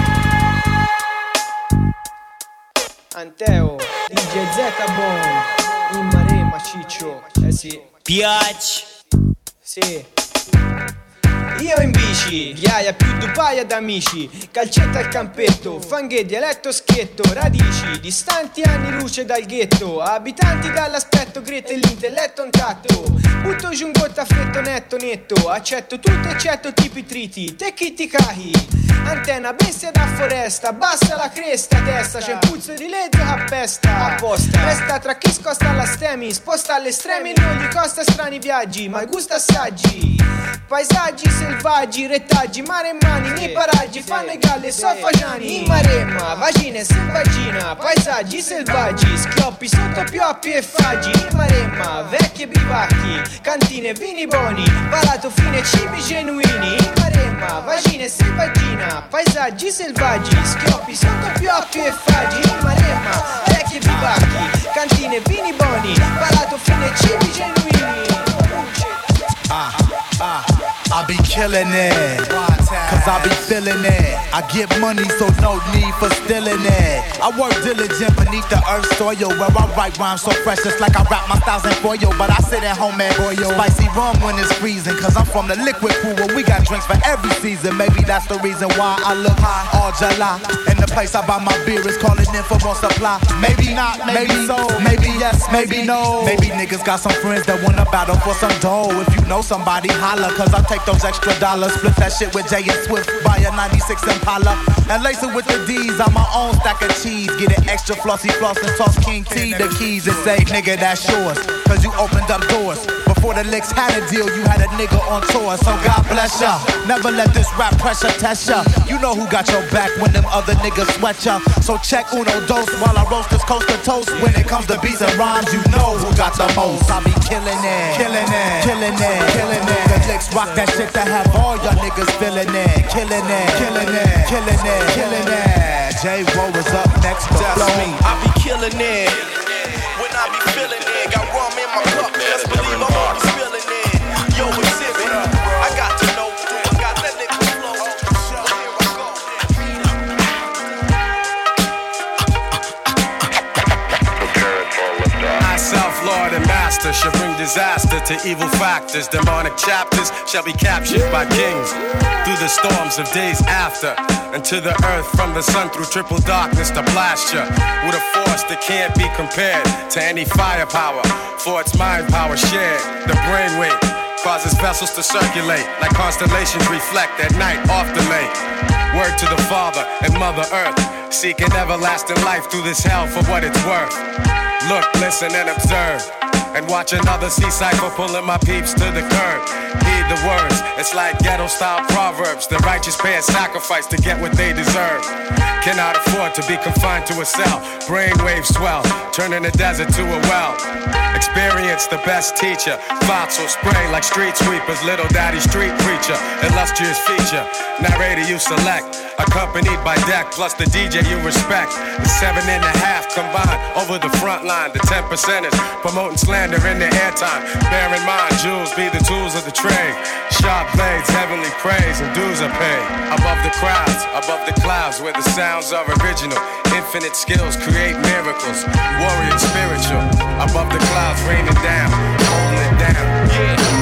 Anteo, D J Z Bong, in Maremma Ciccio, eh sì. Piac, sì. Io in bici, ghiaia più du paia d'amici, calcetta al campetto, fanghe, dialetto, schietto, radici, distanti anni luce dal ghetto, abitanti dall'aspetto grete e l'intelletto intatto. Butto giù un gotta fretto netto netto, accetto tutto eccetto tipi triti, te chi ti cahi. Antenna bestia da foresta, bassa la cresta, testa, c'è un puzzo di legge a pesta. Apposta, resta tra chi scosta alla stemi, sposta alle estremi, non gli costa strani viaggi, ma gusta assaggi. Paesaggi selvaggi, retaggi, mare e mani, nei paraggi, fanno i galli soffagiani. In Maremma, vagina e selvagina, paesaggi selvaggi, schioppi sotto pioppi e faggi. In Maremma, vecchie bivacchi, cantine, vini buoni, palato fine, cibi genuini. In Maremma, vagina e selvagina, paesaggi selvaggi, schioppi sotto pioppi e faggi. In Maremma, vecchie bivacchi, cantine, vini buoni, palato fine, cibi genuini. Ah, ah, I be killing it, cause I be feeling it. I get money so no need for stealing it. I work diligent beneath the earth's soil, where I write rhymes so fresh just like I rap my styles in foil. But I sit at home and boil spicy rum when it's freezing, cause I'm from the liquid pool where we got drinks for every season. Maybe that's the reason why I look high all July. And the place I buy my beer is calling in for more supply. Maybe not, maybe so, maybe yes, maybe no. Maybe niggas got some friends that wanna battle for some dough. If you know somebody, holla, cause I take those extra dollars, split that shit with Jay and Swift, buy a ninety-six Impala, and lace it with the D's. I'm my own stack of cheese, get it extra flossy floss and toss King T the keys and say, nigga, that's yours, cause you opened up doors. Before the licks had a deal, you had a nigga on tour, so God bless ya. Never let this rap pressure test ya. You know who got your back when them other niggas sweat ya. So check uno dos while I roast this coast to toast. When it comes to beats and rhymes, you know who got the most. I be killing it, killing it, killing it, killing it. The licks rock that shit to have all y'all niggas feeling it. Killing it, killing it, killing it, killing it. J-Wo is up next to That's flow. me, I be killing it. When I be feeling it, got rum in my cup, just believe I'm always feeling it. Yo, exhibit, I got to know, I got that liquid flow. I, self-lord and master, shall bring disaster to evil factors. Demonic chapters shall be captured by kings through the storms of days after, and to the earth from the sun through triple darkness to blast ya with a force that can't be compared to any firepower, for its mind power shared. The brainwave causes vessels to circulate like constellations reflect at night off the lake. Word to the Father and Mother Earth, seeking everlasting life through this hell for what it's worth. Look, listen, and observe. and watch another C-Cypher pulling my peeps to the curb. Heed the words, it's like ghetto-style proverbs. The righteous pay a sacrifice to get what they deserve. Cannot afford to be confined to a cell. Brainwaves swell, turning the desert to a well. Experience the best teacher. Thoughts will spray like street sweepers. Little daddy street preacher, illustrious feature. Narrator you select, accompanied by deck, plus the D J you respect. The seven and a half combined over the front line. The ten percenters promoting slander in the airtime. Bear in mind, jewels be the tools of the trade. Sharp blades, heavenly praise, and dues are paid. Above the crowds, above the clouds, where the sounds are original. Infinite skills create miracles. Warrior spiritual. Above the clouds, raining down, holding it down. Yeah.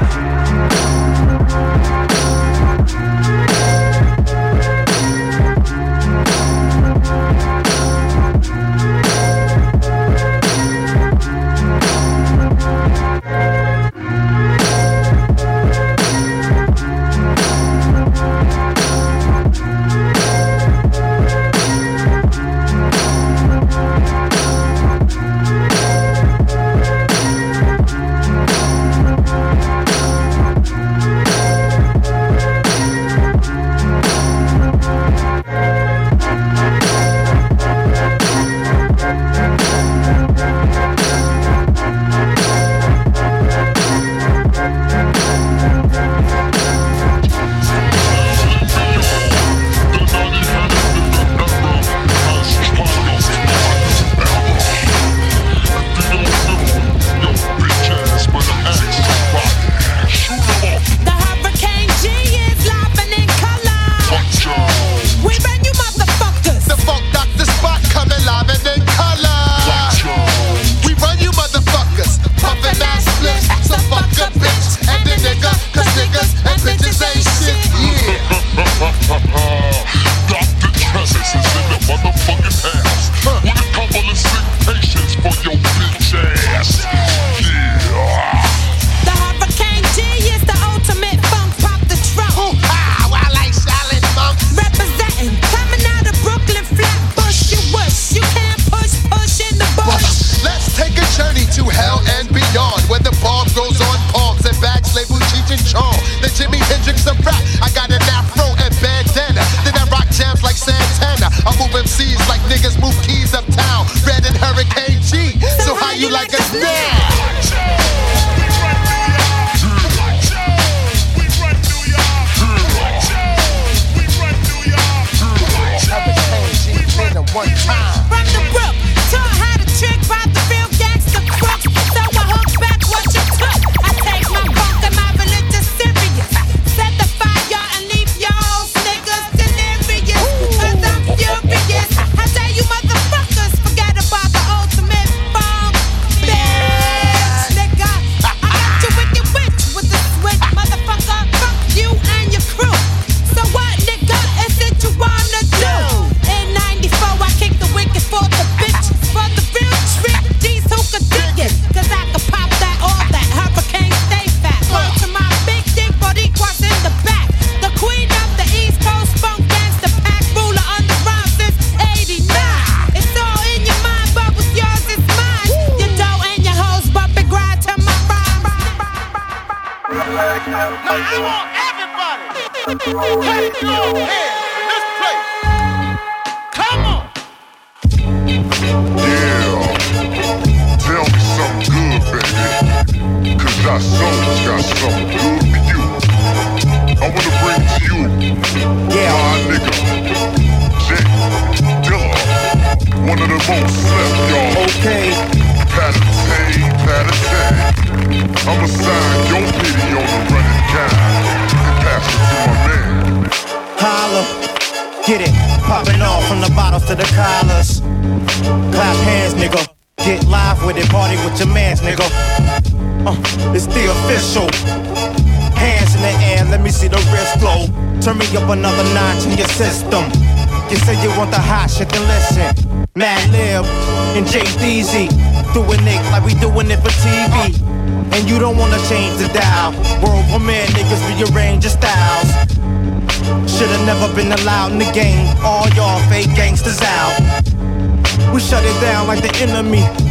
Been allowed in the game, all y'all fake gangsters out. We shut it down like the enemy.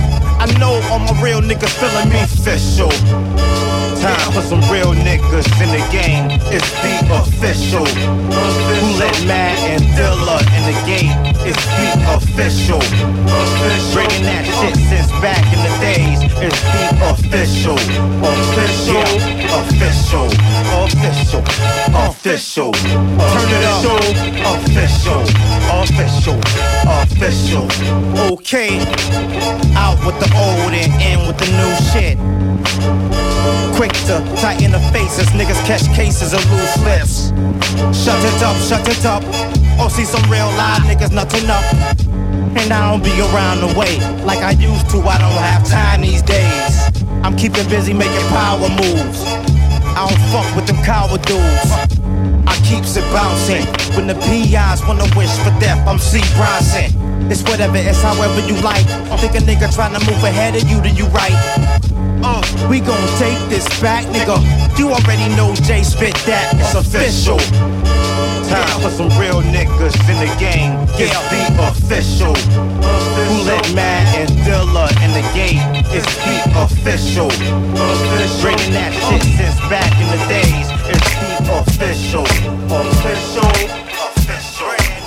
I know all my real niggas feeling me official. Time for some real niggas in the game. It's the official. Who let Matt and Dilla in the game? It's the official. Bringing that shit since back in the days. It's the official. Official. Official. Official. Official. Turn it up. Official. Official. Official. Okay. Out with the old and in with the new shit. Quick to tighten the faces, niggas catch cases of loose lips. Shut it up, shut it up. Oh, see some real live niggas nothing up. And I don't be around the way like I used to, I don't have time these days. I'm keeping busy making power moves. I don't fuck with them coward dudes. I keeps it bouncing. When the P Is wanna wish for death, I'm C. Bronson. It's whatever, it's however you like. Think a nigga trying to move ahead of you, then you right. Uh, we gon' take this back, nigga. You already know Jay spit that. It's official. Time for some real niggas in the game. It's the official. Who let Matt and Dilla in the game? It's the official. Bringing that shit since back in the days. It's the official. Official. Official.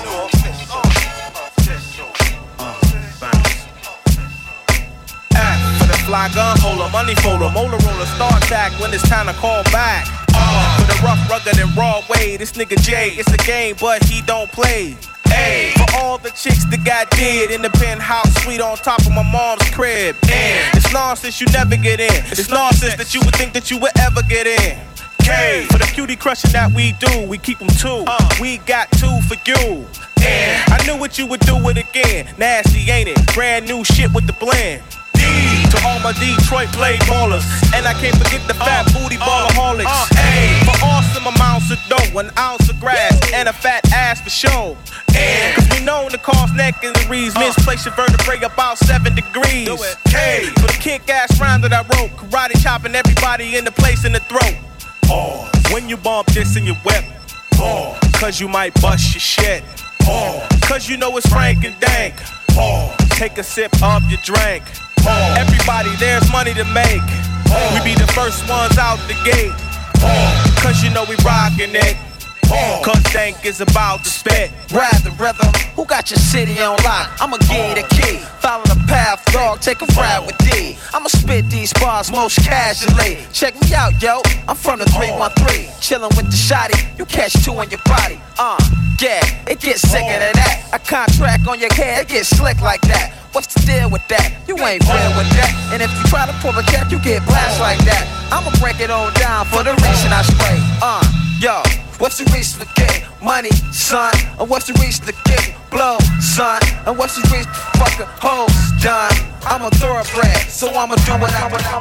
Fly gun holder, money folder, motor roller, star attack when it's time to call back. Uh, for the rough, rugged, and raw way, this nigga Jay, it's a game, but he don't play. Ay, for all the chicks that got dead in the penthouse suite on top of my mom's crib. And it's nonsense you never get in. It's nonsense that you would think that you would ever get in. K, for the cutie crushing that we do, we keep them two. Uh, we got two for you. And I knew what you would do it again. Nasty, ain't it? Brand new shit with the blend. To all my Detroit play ballers, and I can't forget the fat uh, booty ballaholics. Uh, uh, for awesome amounts of dough, an ounce of grass, and a fat ass for show. And cause we know the cause neck injuries, uh, misplace your vertebrae about seven degrees. Hey, for the kick ass rhyme that I wrote, karate chopping everybody in the place in the throat. Oh, when you bump this in your whip, oh, cause you might bust your shit. Oh, cause you know it's Frank and Dank. Oh, take a sip of your drink. Oh, everybody, there's money to make. Oh, we be the first ones out the gate. Oh, cause you know we rockin' it. Oh, cause Dank is about to spit. Rather, rhythm, who got your city on lock? I'ma give you the key. Follow the path, dog, take a ride with D. I'ma spit these bars most casually. Check me out, yo, I'm from the three one three. Chillin' with the shotty, you catch two in your body. Uh, yeah, it gets sicker than that. A contract on your head, it gets slick like that. What's the deal with that? You ain't real with that. And if you try to pull a cap, you get blasted like that. I'ma break it on down for the reason I spray. Uh, yo, what's the reason to get money, son? And what's the reason to get blow, son? And what's the reason to fucking hoes done? I'm a thoroughbred, so I'ma do what I'ma do.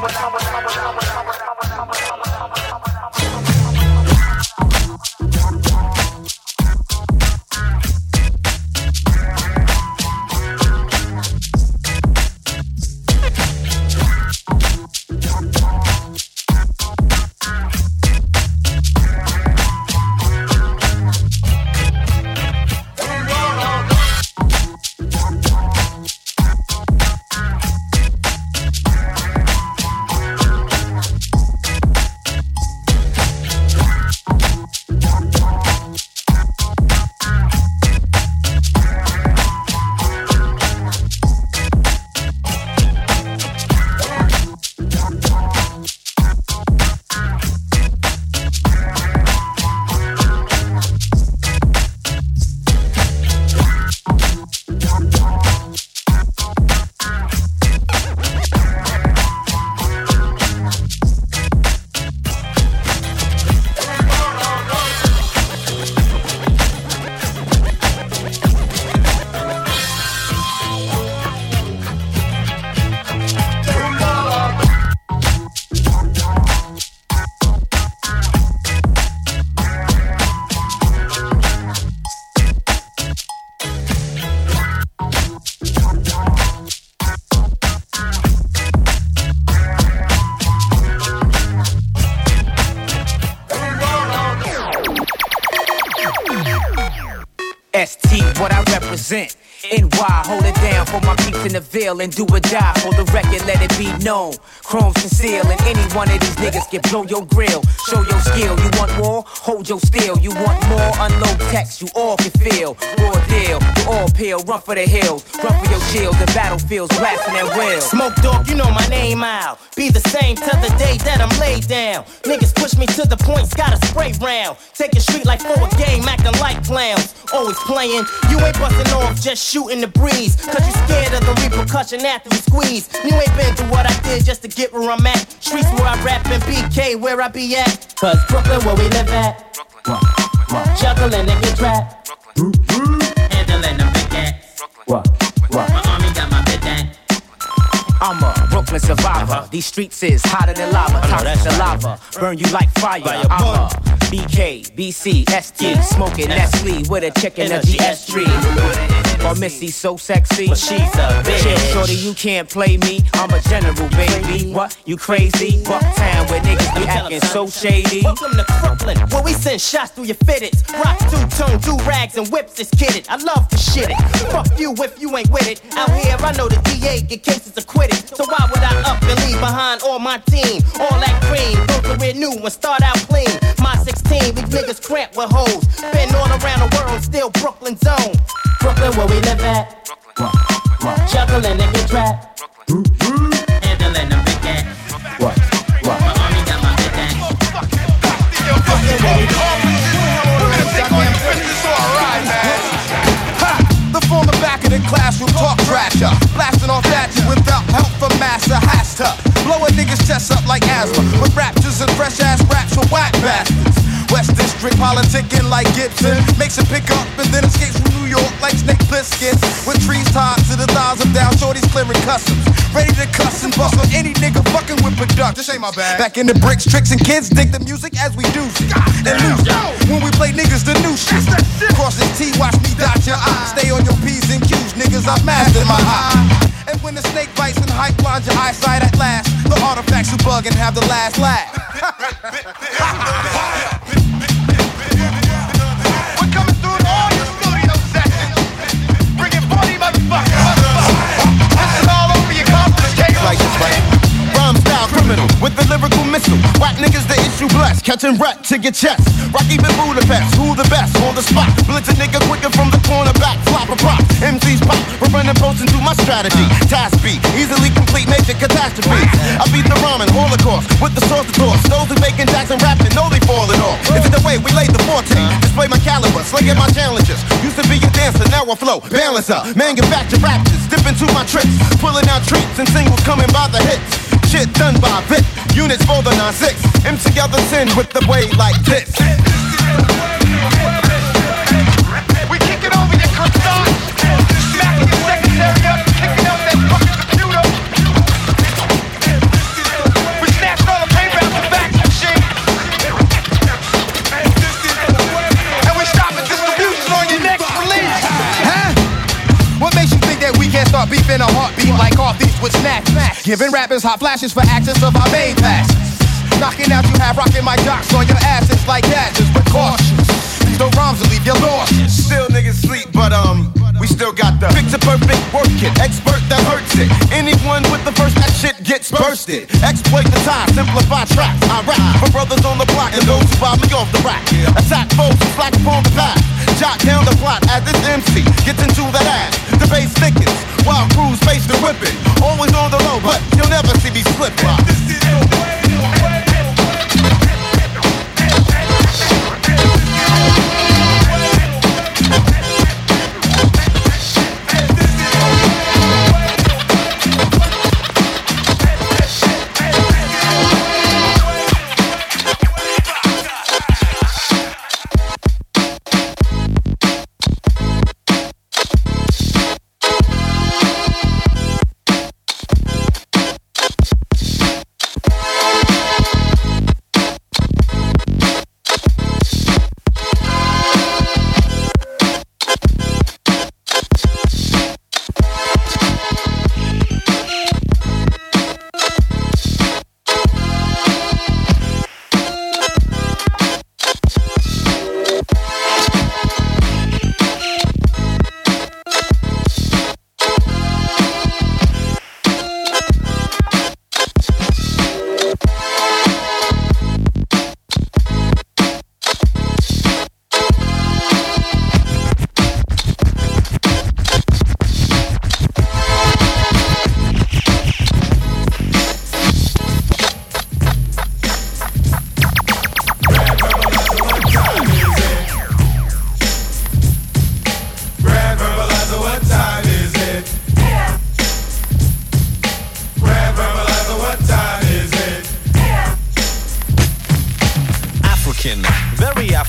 N Y, hold it down for my peeps in the Ville and do or die for the record, let it be known. Chrome sincere, and any one of these niggas can blow your grill. Show your skill, you want more? Hold your steel. You want more? Unload text, you all can feel. Raw deal, you all peel, run for the hills, run for your shield, the battlefields, blasting at will. Smoke dog, you know my name out. Be the same till the day that I'm laid down. Niggas push me to the point, got a spray round. Take a street like for a game, acting like clowns. Always playing, you ain't busting off, just shooting the breeze. Cause you scared of the repercussion after you squeeze. You ain't been through what I did just to get where I'm at. Streets where I rap and B K where I be at. Cause Brooklyn where we live at. Juggling and get trapped. Handling them big cats. My army got my bid that. I'm a Brooklyn survivor. Uh-huh. These streets is hotter than lava. Toxic saliva, burn you like fire. fire I'm a B K, B C, S T, yeah. Smoking yeah. Nestle with a chick in a G S three. Or Missy so sexy, but she's a bitch. Chill, shorty, you can't play me. I'm a general, baby. What? You crazy? Bucktown where niggas be acting so shady. Welcome to Brooklyn, where we send shots through your fitteds. Rocks, two-tone, do-rags, and whips is kidded. I love to shit it. Fuck you if you ain't with it. Out here, I know the D A get cases acquitted. So why would I up and leave behind all my team? All that cream, go career new and start out clean. My sixteen, these niggas cramped with hoes. Been all around the world, still Brooklyn zone. Brooklyn where we live at. Juggling and get trapped. Handling them big cat. My army got my big cat. Brooklyn where we live at. The former back of the classroom talk trasher. Blasting off at you without help from master. Has to blow a nigga's chest up like asthma. With raptors and fresh ass raps for whack bastards. West District politicking like Gibson. Makes it pick up and then escapes from New York like Snake Plissken. With trees tied to the thighs of down, shorties clearing customs. Ready to cuss and bust on any nigga fucking with production. This ain't my bad. Back in the bricks, tricks, and kids dig the music as we do it. And lose it. When we play niggas, the new shit. Cross this T, watch me dot your eye. Stay on your P's and Q's, niggas, I mastered my eye. And when the snake bites and hype blinds your eyesight at last, the artifacts who bug and have the last laugh. We're coming through all your studio sessions, bringing forty motherfuckers. This is all over your confiscation. Like this, right? Rhyme style criminal with the lyrical missile. Whack niggas the issue blessed, catching rat to your chest. Rocky been Budapest, who the best on the spot? Blitz a nigga quicker from the corner back, flop a prop. M Cs pop, we're running posts into my strategy. Task B, easily complete major catastrophe. I beat the ramen holocaust with the sauce to toss. Those who making Jackson rapping know they falling off. Is it the way we laid the forte? Display my caliber, slinging my challenges. Used to be a dancer, now I flow, balance up. Manufacture raptors, dip into my tricks. Pulling out treats and singles coming by the hits. Shit done by Vic, units for the nine six. M together ten with the way like this. We kick it over your croissant. Smacking your secretary up, kicking up that fucking computer. We snatched all the paper out the fax machine. And we stop at distribution on your next release. Huh? What makes you think that we can't start beefing a heartbeat like off these with snacks? Giving rappers hot flashes for access of our main passes. Knocking out you have rocking my jocks on your asses like gadgets, but cautious. These no rhymes will leave you nauseous. Still niggas sleep, but um, we still got the picture perfect work kit, expert that hurts it. Anyone with the first that shit gets bursted. Exploit the time, simplify tracks. I rap for brothers on the block and those who buy me off the rack. Attack foes who slack upon the path. Jot down the plot as this M C gets into that ass. The bass thickens while crews face the whipping. Always on the low, but you'll never see me slip by. This is the way, the way.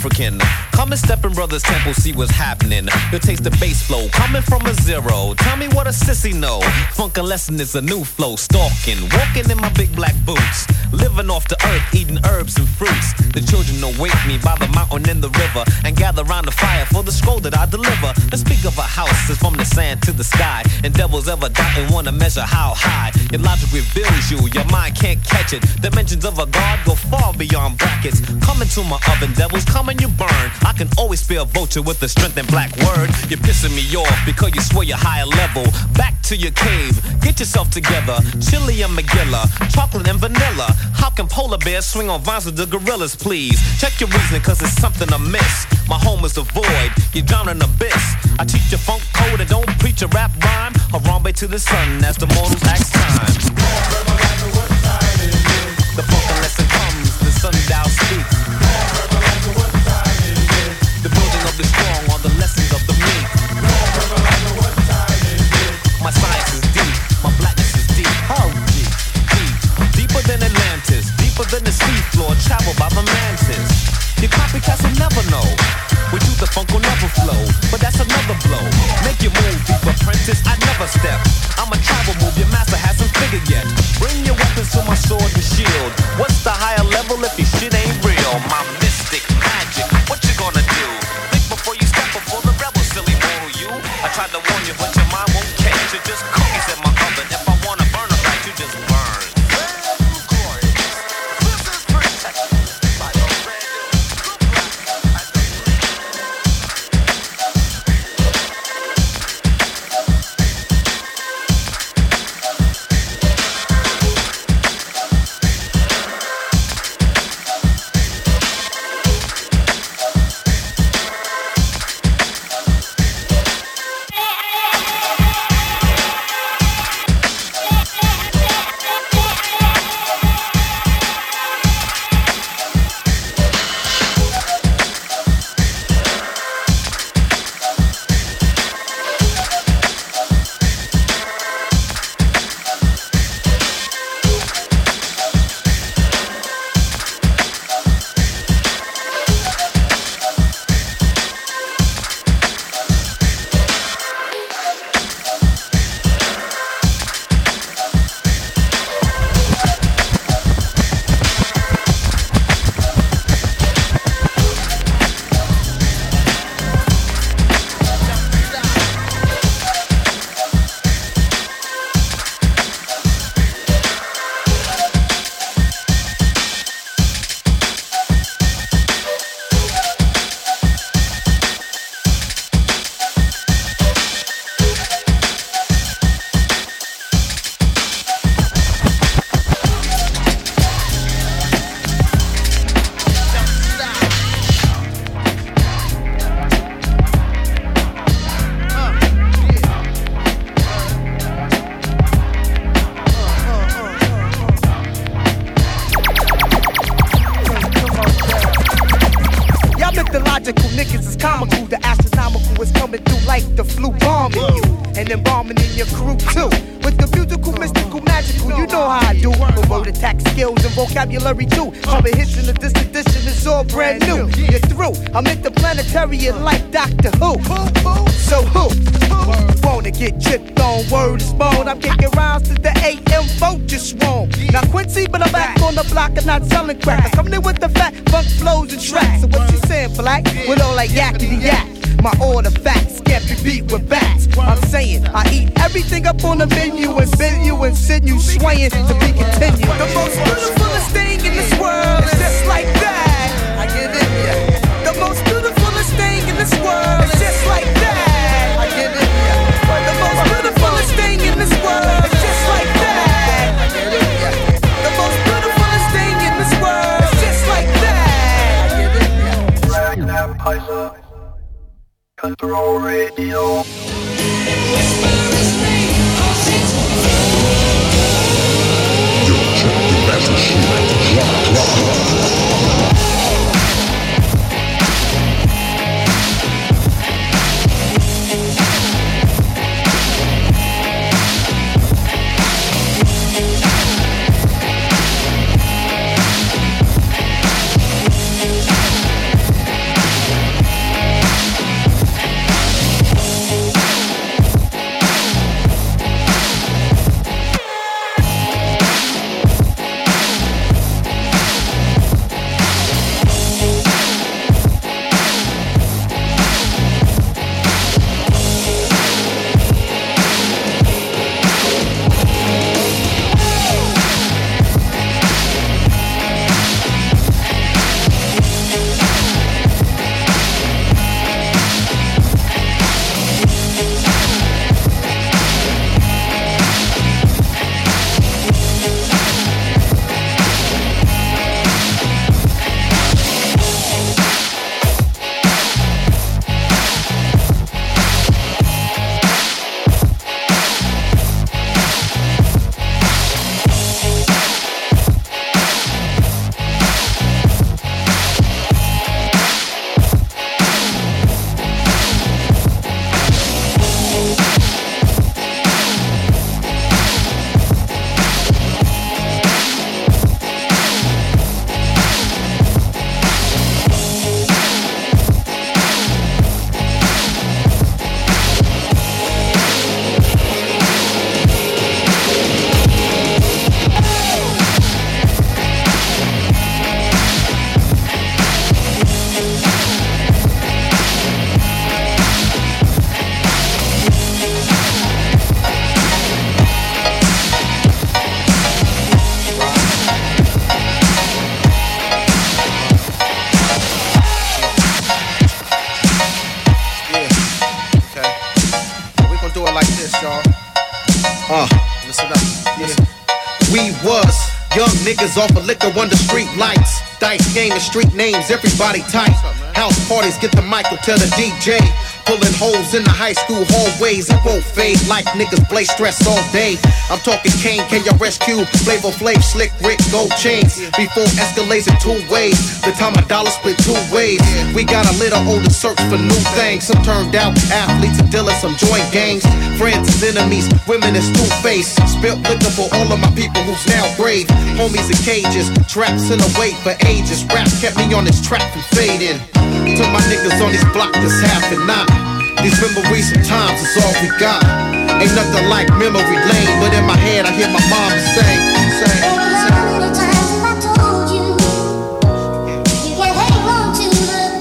African. Come and step in Brother's Temple, see what's happening. You'll taste the bass flow coming from a zero. Tell me what a sissy know. Funk and lesson is a new flow. Stalking, walking in my big black boots. Living off the earth, eating herbs and fruits. The children await me by the mountain and the river and gather round the fire for the scroll that I deliver. Let's speak of a house that's from the sand to the sky. And devils ever doubt and wanna measure how high. Your logic reveals you, your mind can't catch it. Dimensions of a god go far beyond brackets. Come into my oven, devils, come and you burn. I can always feel a vulture with the strength and black word. You're pissing me off because you swear you're higher level. Back to your cave, get yourself together. Chili and McGilla, chocolate and vanilla. How can polar bears swing on vines with the gorillas, please? Check your reasoning cause it's something amiss. My home is the void, you drown in abyss. I teach you funk code and don't preach a rap rhyme. Harambe to the sun as the mortals ask time. The funk lesson comes, the sundial speaks. The building of the strong are the lessons of the meek. My science is deep, my blackness is deep. How deep? Deep. Deeper than Atlantis, deeper than the seafloor, traveled by the mantis. Your copycats will never know. With you the funk will never flow, but that's another blow. Make your move, deep apprentice, I never step. I'm a travel move, your master hasn't figured yet. Bring your weapons to my sword and shield. What's the higher level if your shit ain't real? My mystic magic, what you gonna do? Think before you step before the rebel, silly mortal you. I tried to warn you, but your mind won't catch. You're just cookies in my oven. If I wanna burn them right, you just burn. Vocabulary too. Comprehension of this edition is all brand new. You're through. I'm interplanetary and like Doctor Who. So who? Wanna get tripped on? Word is bone. I'm kicking rounds to the A M vote just wrong. Now Quincy, but I'm back on the block and not selling crack. I come in with the fat funk flows and tracks. So what you saying, black? With all like yakety yak. My order facts can't be beat with bats. I'm saying I eat everything up on the menu and spin you and send you swaying to be continued. The most beautifulest thing in this world is just like that. I get it, yeah. The most beautifulest thing in this world is just like that. I get it, yeah. The most beautifulest thing in this world is just like that. I get it, yeah. The most beautifulest thing in this world is just like that. I get it, yeah. Ragnar Paisa. Control Radio. Uh, listen up. Yeah. We was young niggas off of liquor under street lights. Dice game and street names, everybody tight. House parties, get the mic, tell the D J. Pulling holes in the high school hallways. It won't fade like niggas blaze stress all day. I'm talking Kane, K R S Q, Flavor Flav, Slick Rick, gold chains. Before escalates in two ways. The time a dollar split two ways. We got a little older search for new things. Some turned out athletes and dealers, some joint gangs. Friends is enemies, women is two-faced. Spilt liquor for all of my people who's now brave. Homies in cages, traps in a wait for ages. Rap kept me on this track from fading. To my niggas on this block that's half and not. These memories sometimes is all we got. Ain't nothing like memory lane, but in my head I hear my mom say, say, say. The times I told you, you can hang on to the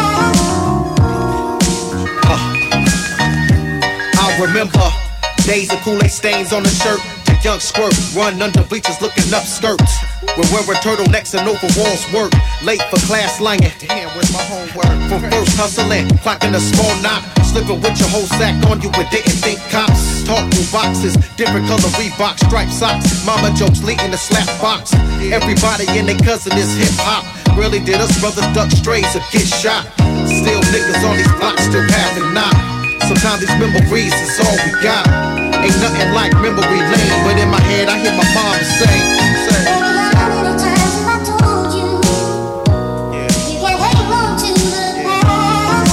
past. Uh, I remember days of Kool-Aid stains on the shirt. Young squirt, run under bleachers looking up skirts. We're wearing turtlenecks and overalls work. Late for class lying. Damn, where's my homework? From first hustling, clocking a small knot. Slipping with your whole sack on you and didn't think cops. Talk through boxes, different color Reebok, striped socks. Mama jokes leading the slap box. Everybody and their cousin is hip hop. Really did us brothers duck strays or get shot. Still niggas on these blocks still having not. Sometimes these memories is all we got. Ain't nothing like memory lane, but in my head I hear my mom say, say. How many times have I told you? Yeah. You can hang on to the past.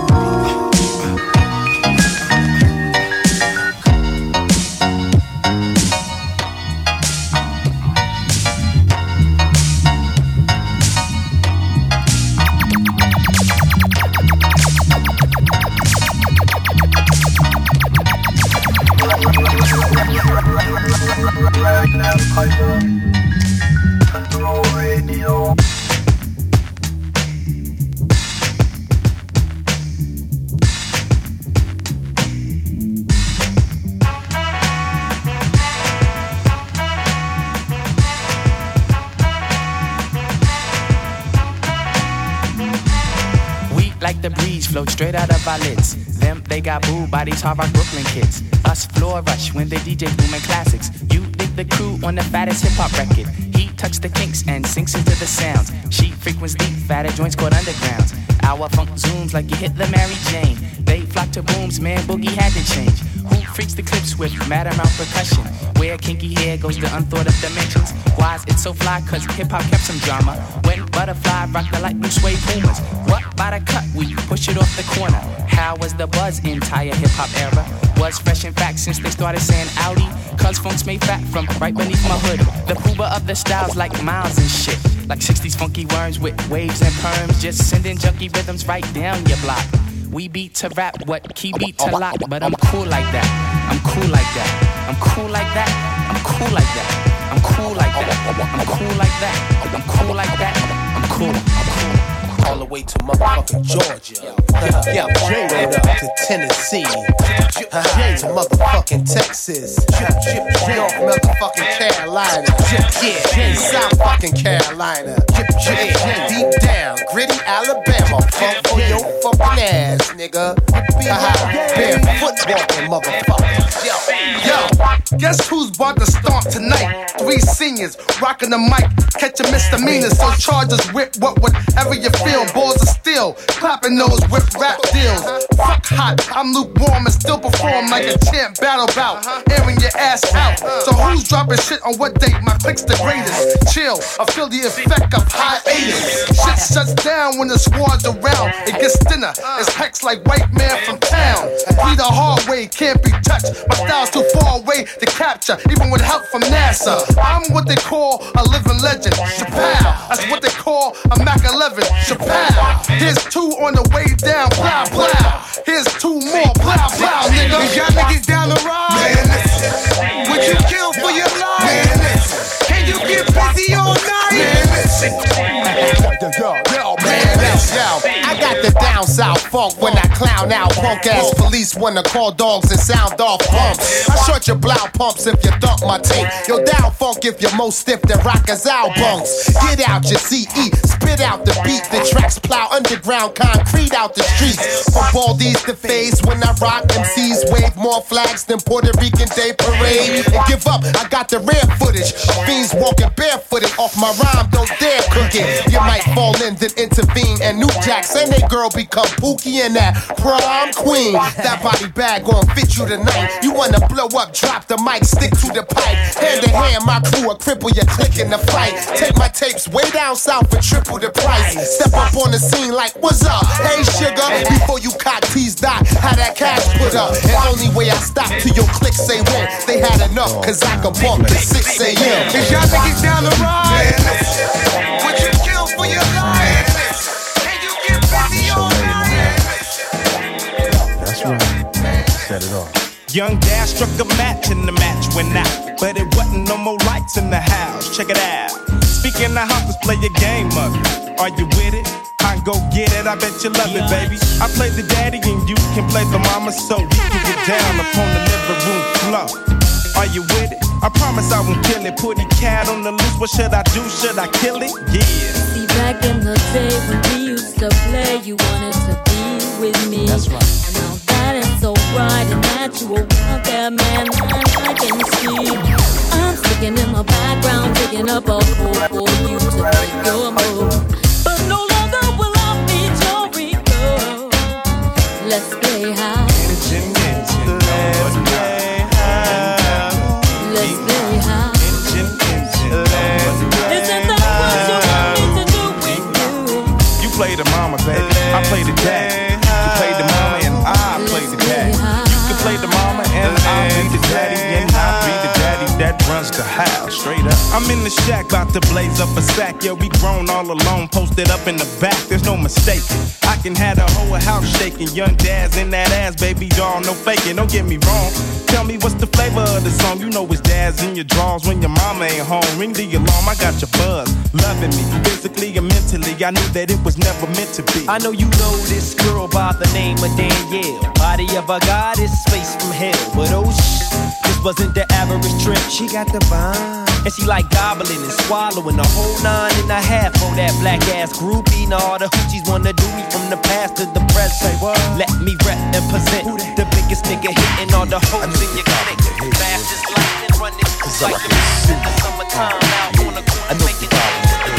Control Radio. We like the breeze, float straight out of our lids. Them, they got booed by these hard rock Brooklyn kids. Us floor rush when they D J booming classics. You dig the crew on the fattest hip hop record. He tucks the kinks and sinks into the sounds. She frequents deep, fatter joints called undergrounds. Our funk zooms like you hit the Mary Jane. They flock to booms, man, boogie had to change. Who freaks the clips with mad amount percussion? Where kinky hair goes to unthought of dimensions. Why's it so fly? Cause hip hop kept some drama. When Butterfly rocked the light blue suede Pumas. What by the cut? We push it off the corner. How was the buzz entire hip hop era? Was fresh in fact since they started saying Audi. Cause funk's made fat from right beneath my hood. The pooba of the styles like miles and shit. Like sixties funky worms with waves and perms. Just sending junky rhythms right down your block. We beat to rap, what key beat to lock. But I'm cool like that, I'm cool like that. I'm cool like that, I'm cool like that. I'm cool like that, I'm cool like that. I'm cool like that, I'm cool, I'm cool. All the way to motherfucking Georgia. Yeah, yeah, J up to Tennessee. J to motherfucking Texas. North motherfucking Carolina. Yeah, South fucking Carolina. Deep down, gritty Alabama. Funk for your fucking ass, nigga. Barefoot walking motherfuckers. Yo, yo, guess who's about to stomp tonight? Three seniors rocking the mic, catching misdemeanors. So charges whip what whatever you feel. Balls of steel, clapping those whip rap deals. Fuck hot, I'm lukewarm and still perform like a champ battle bout, airing your ass out. So who's dropping shit on what date? My click's the greatest. Chill, I feel the effect of hiatus. Shit shuts down when the squad's around. It gets thinner, it's hex like white man from town. Be the hard way, can't be touched. My style's too far away to capture, even with help from NASA. I'm what they call a living legend. Chappelle, that's what they call a Mac eleven. Chappelle. Here's two on the way down, plow, plow. Here's two more, plow, plow, nigga. Y'all niggas down the ride? Man, listen. Would you kill for your life? Man, listen. Can you get busy all night? Man, listen. Yo, yo, yo, man, listen. Yo, I got the down down south funk when I clown out. Punk ass police wanna call dogs and sound off pumps. I short your blow pumps if you thump my tape. Yo, down funk if you're most stiff than rockers albums. Get out your C E, spit out the beat. The tracks plow underground concrete out the streets. From Baldies to Phase when I rock, M Cs wave more flags than Puerto Rican Day Parade. And give up, I got the rare footage of fiends walking barefooted off my rhyme, don't dare cook it. You might fall in, then intervene, and New Jacks and they girl become Pookie and that prom queen. That body bag gon' fit you tonight. You wanna blow up, drop the mic, stick to the pipe. Hand in hand, my crew will cripple your click in the fight. Take my tapes way down south for triple the price. Step up on the scene like, what's up? Hey sugar, before you cock tease dot, how that cash put up. And only way I stop till your click say when they had enough, cause I can bump to six a.m. Is y'all niggas down the ride? Would you kill for your life? Can you get busy all night? That's right. Set it off. Young Dash struck a match and the match went out, but it wasn't no more lights in the house. Check it out. Speaking of house, let's play a game of it. Are you with it? I go get it, I bet you love it, baby. I play the daddy and you can play the mama, so you can get down upon the living room floor. Are you with it? I promise I won't kill it. Put a cat on the loose, what should I do? Should I kill it? Yeah. See, back in the day when we used to play, you wanted to be with me. That's right. And now that is so right and natural, out there, man, I can see. I'm sticking in my background, picking up a hole for you to make your move. But no longer will I be your Rico. Let's play high. Let's play high. Let's play high. Isn't that what you want me to do with you? You play the mama, baby. I play the daddy. You play the mama and I play the daddy. You can play the mama and I'll be the daddy. And I'll be the daddy that runs the house. Straight up. I'm in the shack, about to blaze up a sack. Yeah, we grown all alone, posted up in the back. There's no mistaking. I can have the whole house shaking. Young Dad's in that ass, baby doll, no faking. Don't get me wrong. Tell me what's the flavor of the song. You know it's Dad's in your drawers when your mama ain't home. Ring the alarm, I got your buzz. Loving me, physically and mentally. I knew that it was never meant to be. I know you know this girl by the name of Danielle. Body of a goddess, face from hell. But oh shh, this wasn't the average trip. She got the vibe. And she like gobbling and swallowing a whole nine and a half for that black ass groupie. Now all the hoochies wanna do me from the past to the present. Say what? Let me rep and present the biggest nigga hitting all the hoes in your clique. Fast as lightning running like the beast in the summertime. Out on the corner making it.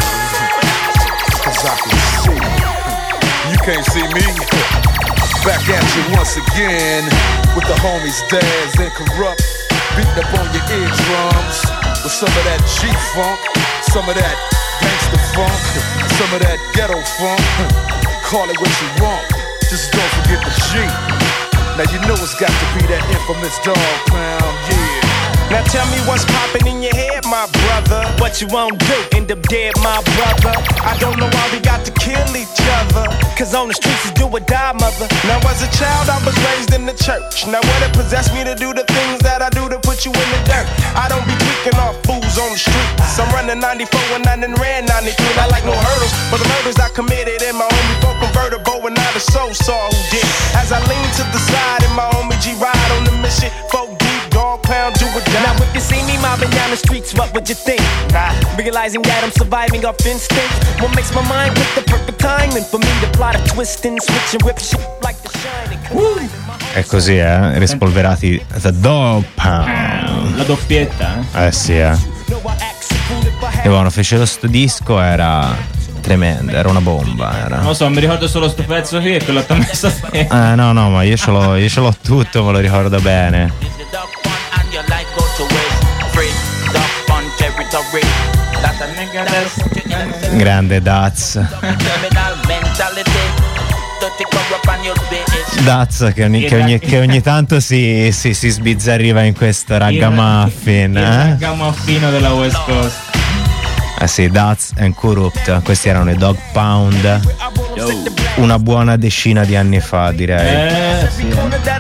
Cause I can see. You can't see me. Back at you once again with the homies Daz and Corrupt, beating up on your eardrums with some of that G-funk, some of that gangsta funk, some of that ghetto funk. Call it what you want, just don't forget the G. Now you know it's got to be that infamous dog pound, yeah. Now tell me what's popping in your head, my brother. What you won't do, end up dead, my brother. I don't know why we got to kill each other, cause on the streets is do or die, mother. Now as a child I was raised in the church. Now what it possessed me to do the things that I do to put you in the dirt. I don't be tweaking off fools on the streets. I'm running ninety-four and I done ran ninety-three. Not like no hurdles, but the murders I committed in my homie four convertible and not a soul saw who did. As I lean to the side and my homie G ride on the mission, four deep, dog pound, do or die. Now if you see me mobbing down the streets, what would you think? Nah. Realizing that I'm surviving off instinct. What makes my mind pick the perfect timing for me to plot a twist and switch and rip shit like the Shining. È così, eh? Rispolverati The Dog Pound. La doppietta, eh? Eh sì, eh. E quando fecero sto disco era tremendo, era una bomba. Era. Non lo so, mi ricordo solo sto pezzo qui e quello che ho messo a te. Eh no, no, ma io ce l'ho, io ce l'ho tutto, me lo ricordo bene. Grande Daz. Daz che ogni, che ogni, che ogni tanto si, si, si sbizzarriva in questo ragamuffin, il, eh? il ragamuffino della West Coast. Eh sì, Daz and Corrupt. Questi erano i Dog Pound. Yo. Una buona decina di anni fa, direi. Eh, sì,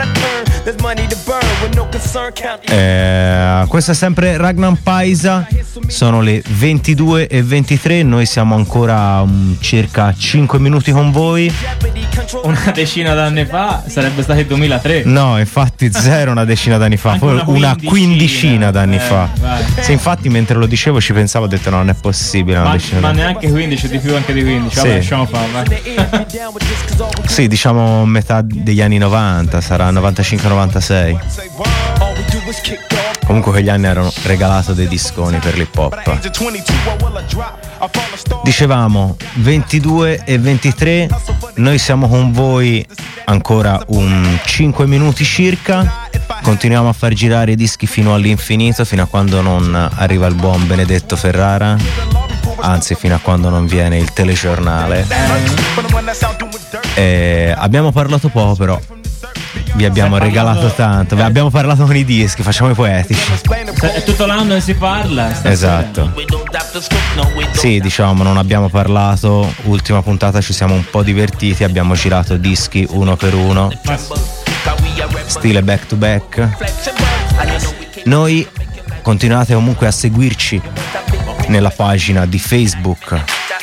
eh. Eh, questo è sempre Ragnar Paisa. Sono le ventidue e ventitré. Noi siamo ancora um, circa cinque minuti con voi. una decina d'anni fa sarebbe stato il duemilatré. No, infatti zero una decina d'anni fa, Anche poi una una quindicina, quindicina d'anni eh, fa. vai. Sì, infatti mentre lo dicevo ci pensavo, ho detto no, non è possibile una Ma, decina ma d'anni fa. neanche quindici, di più anche di quindici. Vabbè, Sì. lasciamo fare, vai. Sì, diciamo metà degli anni novanta, sarà novantacinque novantasei. Comunque quegli anni erano regalato dei disconi per l'hip hop. Dicevamo ventidue e ventitré, noi siamo con voi ancora un cinque minuti circa. Continuiamo a far girare i dischi fino all'infinito, fino a quando non arriva il buon Benedetto Ferrara, anzi fino a quando non viene il telegiornale. Eh, abbiamo parlato poco, però vi abbiamo regalato tanto. Vi abbiamo parlato con i dischi, facciamo i poetici. È tutto l'anno che si parla. Esatto. Sì, diciamo, non abbiamo parlato. Ultima puntata ci siamo un po' divertiti, abbiamo girato dischi uno per uno, stile back to back. Noi continuate comunque a seguirci nella pagina di Facebook.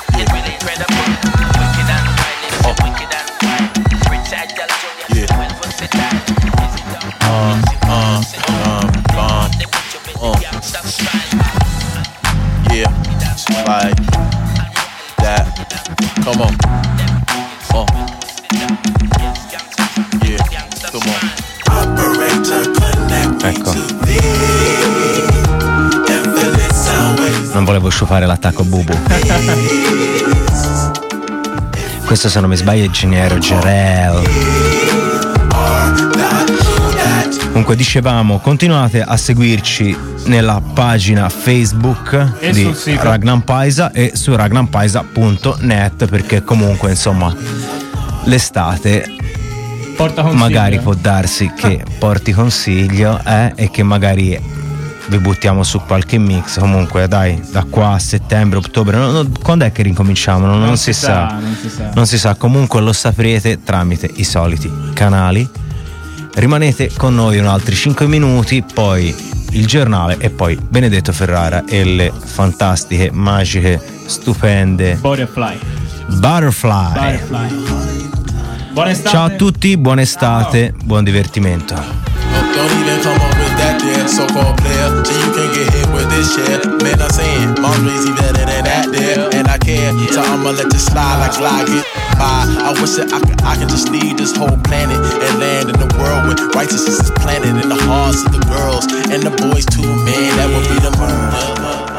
Yeah, like that. Come on. Uh. Yeah, come on. Operator, connect me Ecco. to thee. And feel it sound Non volevo sciupare l'attacco Bubu. Questo, se non mi sbaglio, è Geniero Gerel. Comunque dicevamo, continuate a seguirci nella pagina Facebook E di sul sito. Ragnar Paisa e su ragnar paisa punto net, perché comunque insomma l'estate Porta consiglio. magari può darsi che porti consiglio eh, e che magari vi buttiamo su qualche mix. Comunque dai, da qua a settembre, ottobre, no, no, quando è che ricominciamo? Non, non si, sa. non si sa. Non si sa, comunque lo saprete tramite i soliti canali. Rimanete con noi un altri cinque minuti, poi il giornale e poi Benedetto Ferrara e le fantastiche, magiche, stupende Butterfly. Butterfly. Butterfly. Buona estate. Ciao a tutti, buona estate, buon divertimento. Don't even come up with that there so-called player. So you can get hit with this shit. Man, I'm saying, mom's crazy better than that there. And I care, so I'ma let you slide like slide get by. I wish that I could, I could just leave this whole planet and land in the world with righteousness is planted in the hearts of the girls and the boys too, man. That would be the move.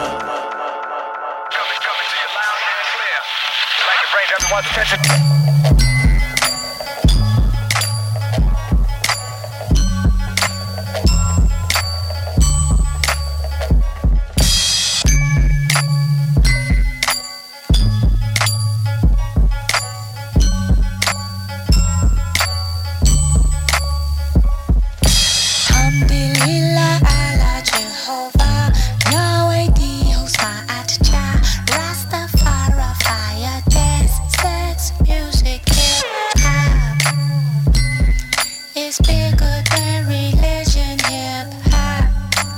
Alhamdulillah, Allah Jehovah, Yahweh Dios Ma'atcha, Rastafari, fire, dance, sex, music, hip hop. It's bigger than religion, hip hop.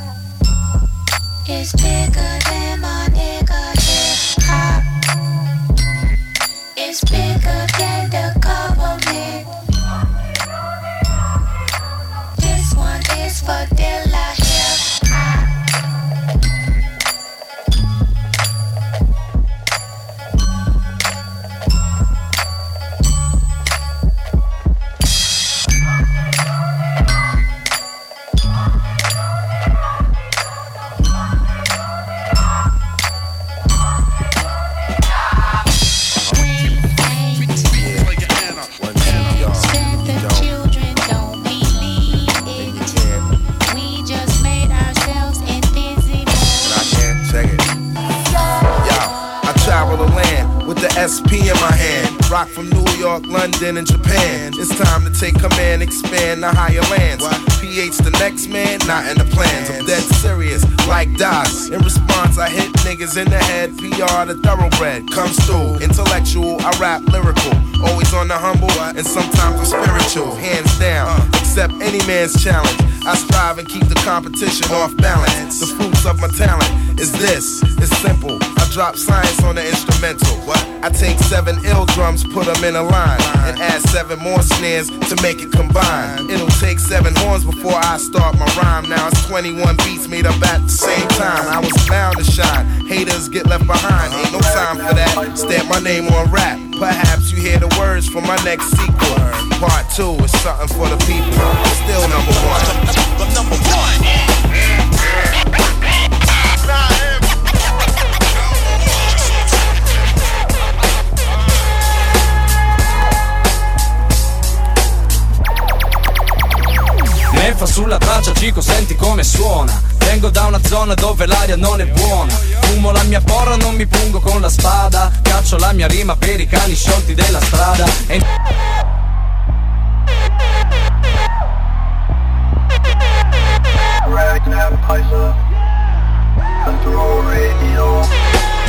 It's bigger than my nigga, hip hop. It's bigger than the government. This one is for Dilla Hip Hop. Said the children don't believe it. We just made ourselves invisible. I can't check it. Yo, I travel the land with the S P in my hand. Rock from New York, London, and Japan. It's time to take command, expand the higher lands. P H the next man, not in the plans. I'm dead serious, like Docs. In response, I hit niggas in the head. P R the thoroughbred comes through. Intellectual, I rap lyrical. Always on the humble, and sometimes I'm spiritual. Hands down, accept any man's challenge. I strive and keep the competition off balance. The fruits of my talent is this, it's simple. I drop science on the instrumental. What? I take seven ill drums, put them in a line, and add seven more snares to make it combine. It'll take seven horns before I start my rhyme. Now it's twenty-one beats made up at the same time. I was bound to shine. Haters get left behind. Ain't no time for that. Stamp my name on rap. Perhaps you hear the words from my next sequel. Part two is something for the people. Still number one. But number one. Neffa sulla traccia, Cico, senti come suona. Vengo da una zona dove l'aria non è buona. Fumo la mia porra, non mi pungo con la spada. Caccio la mia rima per i cani sciolti della strada. E... Ragnar Kaiser, Control Radio.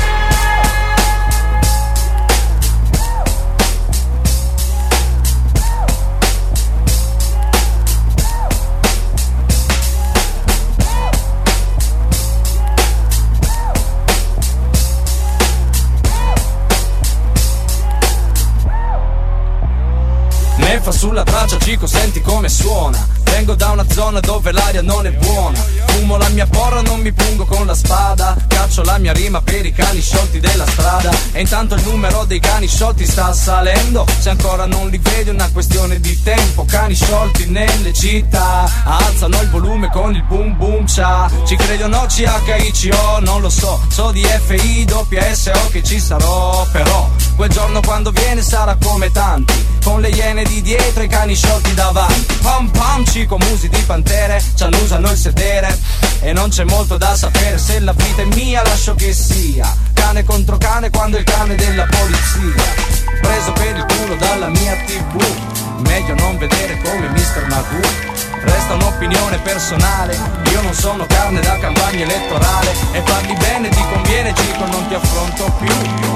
Neffa sulla traccia, Cico, senti come suona. Vengo da una zona dove l'aria non è buona. Fumo la mia porra, non mi pungo con la spada. Caccio la mia rima per i cani sciolti della strada. E intanto il numero dei cani sciolti sta salendo. Se ancora non li vedi è una questione di tempo. Cani sciolti nelle città alzano il volume con il boom boom cha. Ci credi o no, C H I C O, non lo so. So di F I W S O che ci sarò. Però quel giorno quando viene sarà come tanti, con le iene di dietro e i cani sciolti davanti. Pam pam, Cico, musi di pantere, ci annusano il sedere. E non c'è molto da sapere, se la vita è mia lascio che sia. Cane contro cane quando il cane della polizia. Preso per il culo dalla mia tivù, meglio non vedere come mister Magoo. Resta un'opinione personale, io non sono carne da campagna elettorale. E parli bene ti conviene, Cico, non ti affronto più.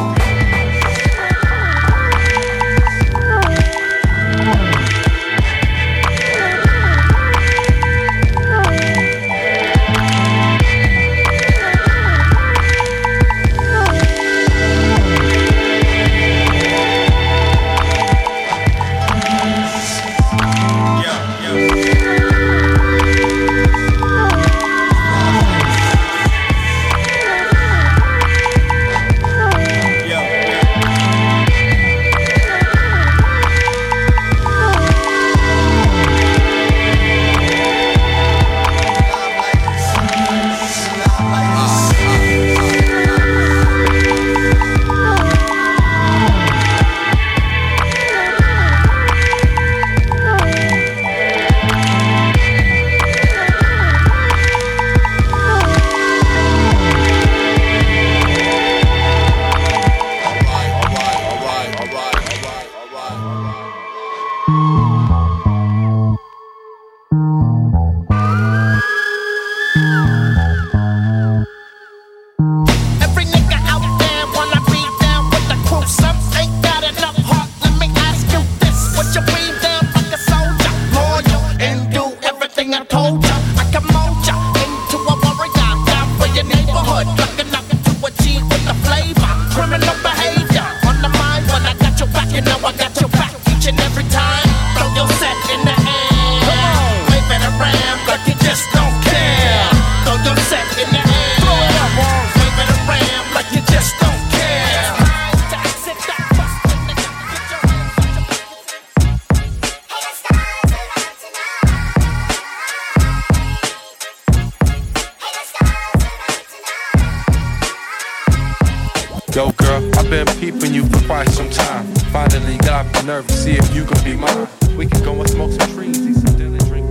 Yo, girl, I've been peeping you for quite some time. Finally got the nerve to see if you can be mine. We can go and smoke some trees, eat some dilly, drink.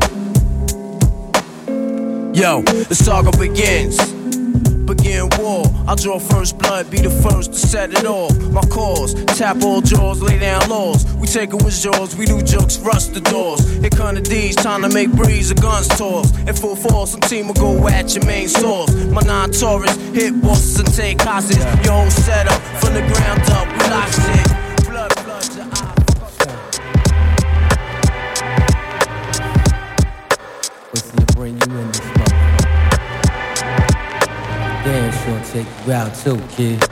Yo, the saga begins. Begin war, I'll draw first blood, be the first to set it off. My cause, tap all jaws, lay down laws. We take it with jaws, we do jokes, rust the doors. Here come the D's, time to make breeze, the guns toss. In full force, some team will go at your main source. My non-Taurus, hit bosses and take hostage. Your whole setup, from the ground up, we lock shit. Blood, blood, your eye. Listen to bring you in this month. Damn sure take you out too, kid.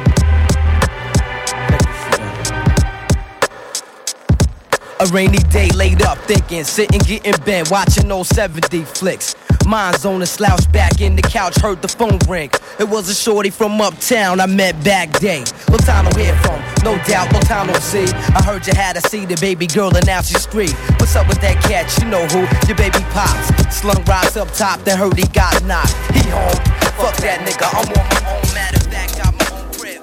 A rainy day laid up thinking, sitting getting bent, watching old seventy flicks. Mind's on a slouch back in the couch, heard the phone ring. It was a shorty from uptown I met back day. No time to hear from, no doubt, no time to see. I heard you had a see the baby girl and now she's free. What's up with that cat? You know who? Your baby pops. Slung rocks up top, then heard he got knocked. He home. Fuck that nigga, I'm on my own. Matter of fact, got my own crib.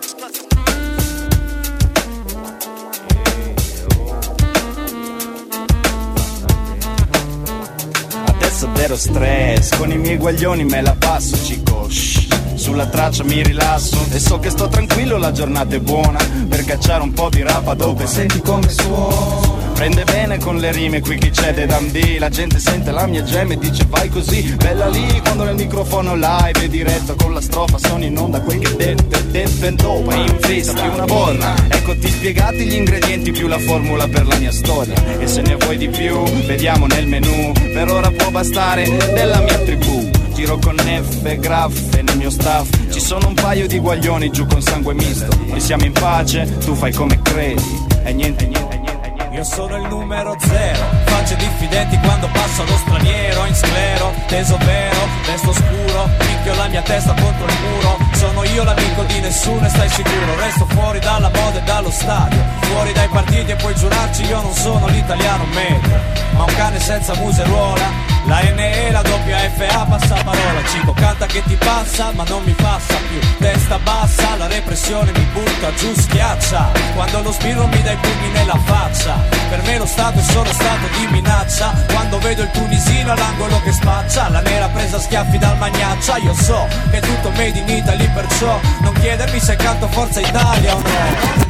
Adesso zero stress, con i miei guaglioni me la passo, cico. Shh. Sulla traccia mi rilasso e so che sto tranquillo, la giornata è buona per cacciare un po' di rapa dove senti come suona. Prende bene con le rime qui chi c'è de Dundee. La gente sente la mia gem e dice vai così. Bella lì quando nel microfono live è diretto con la strofa sono in onda quel che dette dette dopo in festa più una bolla. Ecco ti spiegati gli ingredienti più la formula per la mia storia. E se ne vuoi di più vediamo nel menù. Per ora può bastare della mia tribù. Giro con neffe, graffe nel mio staff. Ci sono un paio di guaglioni giù con sangue misto. Noi siamo in pace, tu fai come credi. E niente, niente, niente. Io sono il numero zero, facce diffidenti quando passa lo straniero in sclero, teso vero, resto scuro, picchio la mia testa contro il muro. Sono io l'amico di nessuno e stai sicuro, resto fuori dalla moda e dallo stadio, fuori dai partiti e puoi giurarci io non sono l'italiano medio, ma un cane senza museruola. La N E, la doppia F A, passa parola, Cico canta che ti passa ma non mi passa più. Testa bassa, la repressione mi butta giù, schiaccia. Quando lo spirro mi dà i pugni nella faccia. Per me lo Stato è solo stato di minaccia. Quando vedo il tunisino all'angolo che spaccia, la nera presa a schiaffi dal magnaccia. Io so che è tutto made in Italy, perciò non chiedermi se canto Forza Italia o no.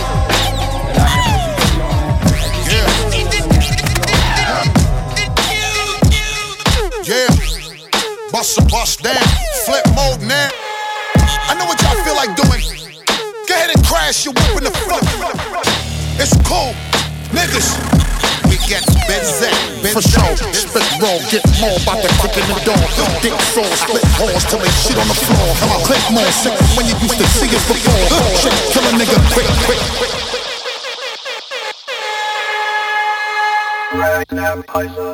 Yeah, bust a bust down, flip mode now. I know what y'all feel like doing. Go ahead and crash your whip in the front. It's cool, niggas. We get busy, for sure. Spit roll, get more about the quick in the door. Dick soul, split holes till they shit on the floor. Come on, click more sick when you used to see us before. Shit, kill a nigga quick, quick, quick. Ragtime Paisa.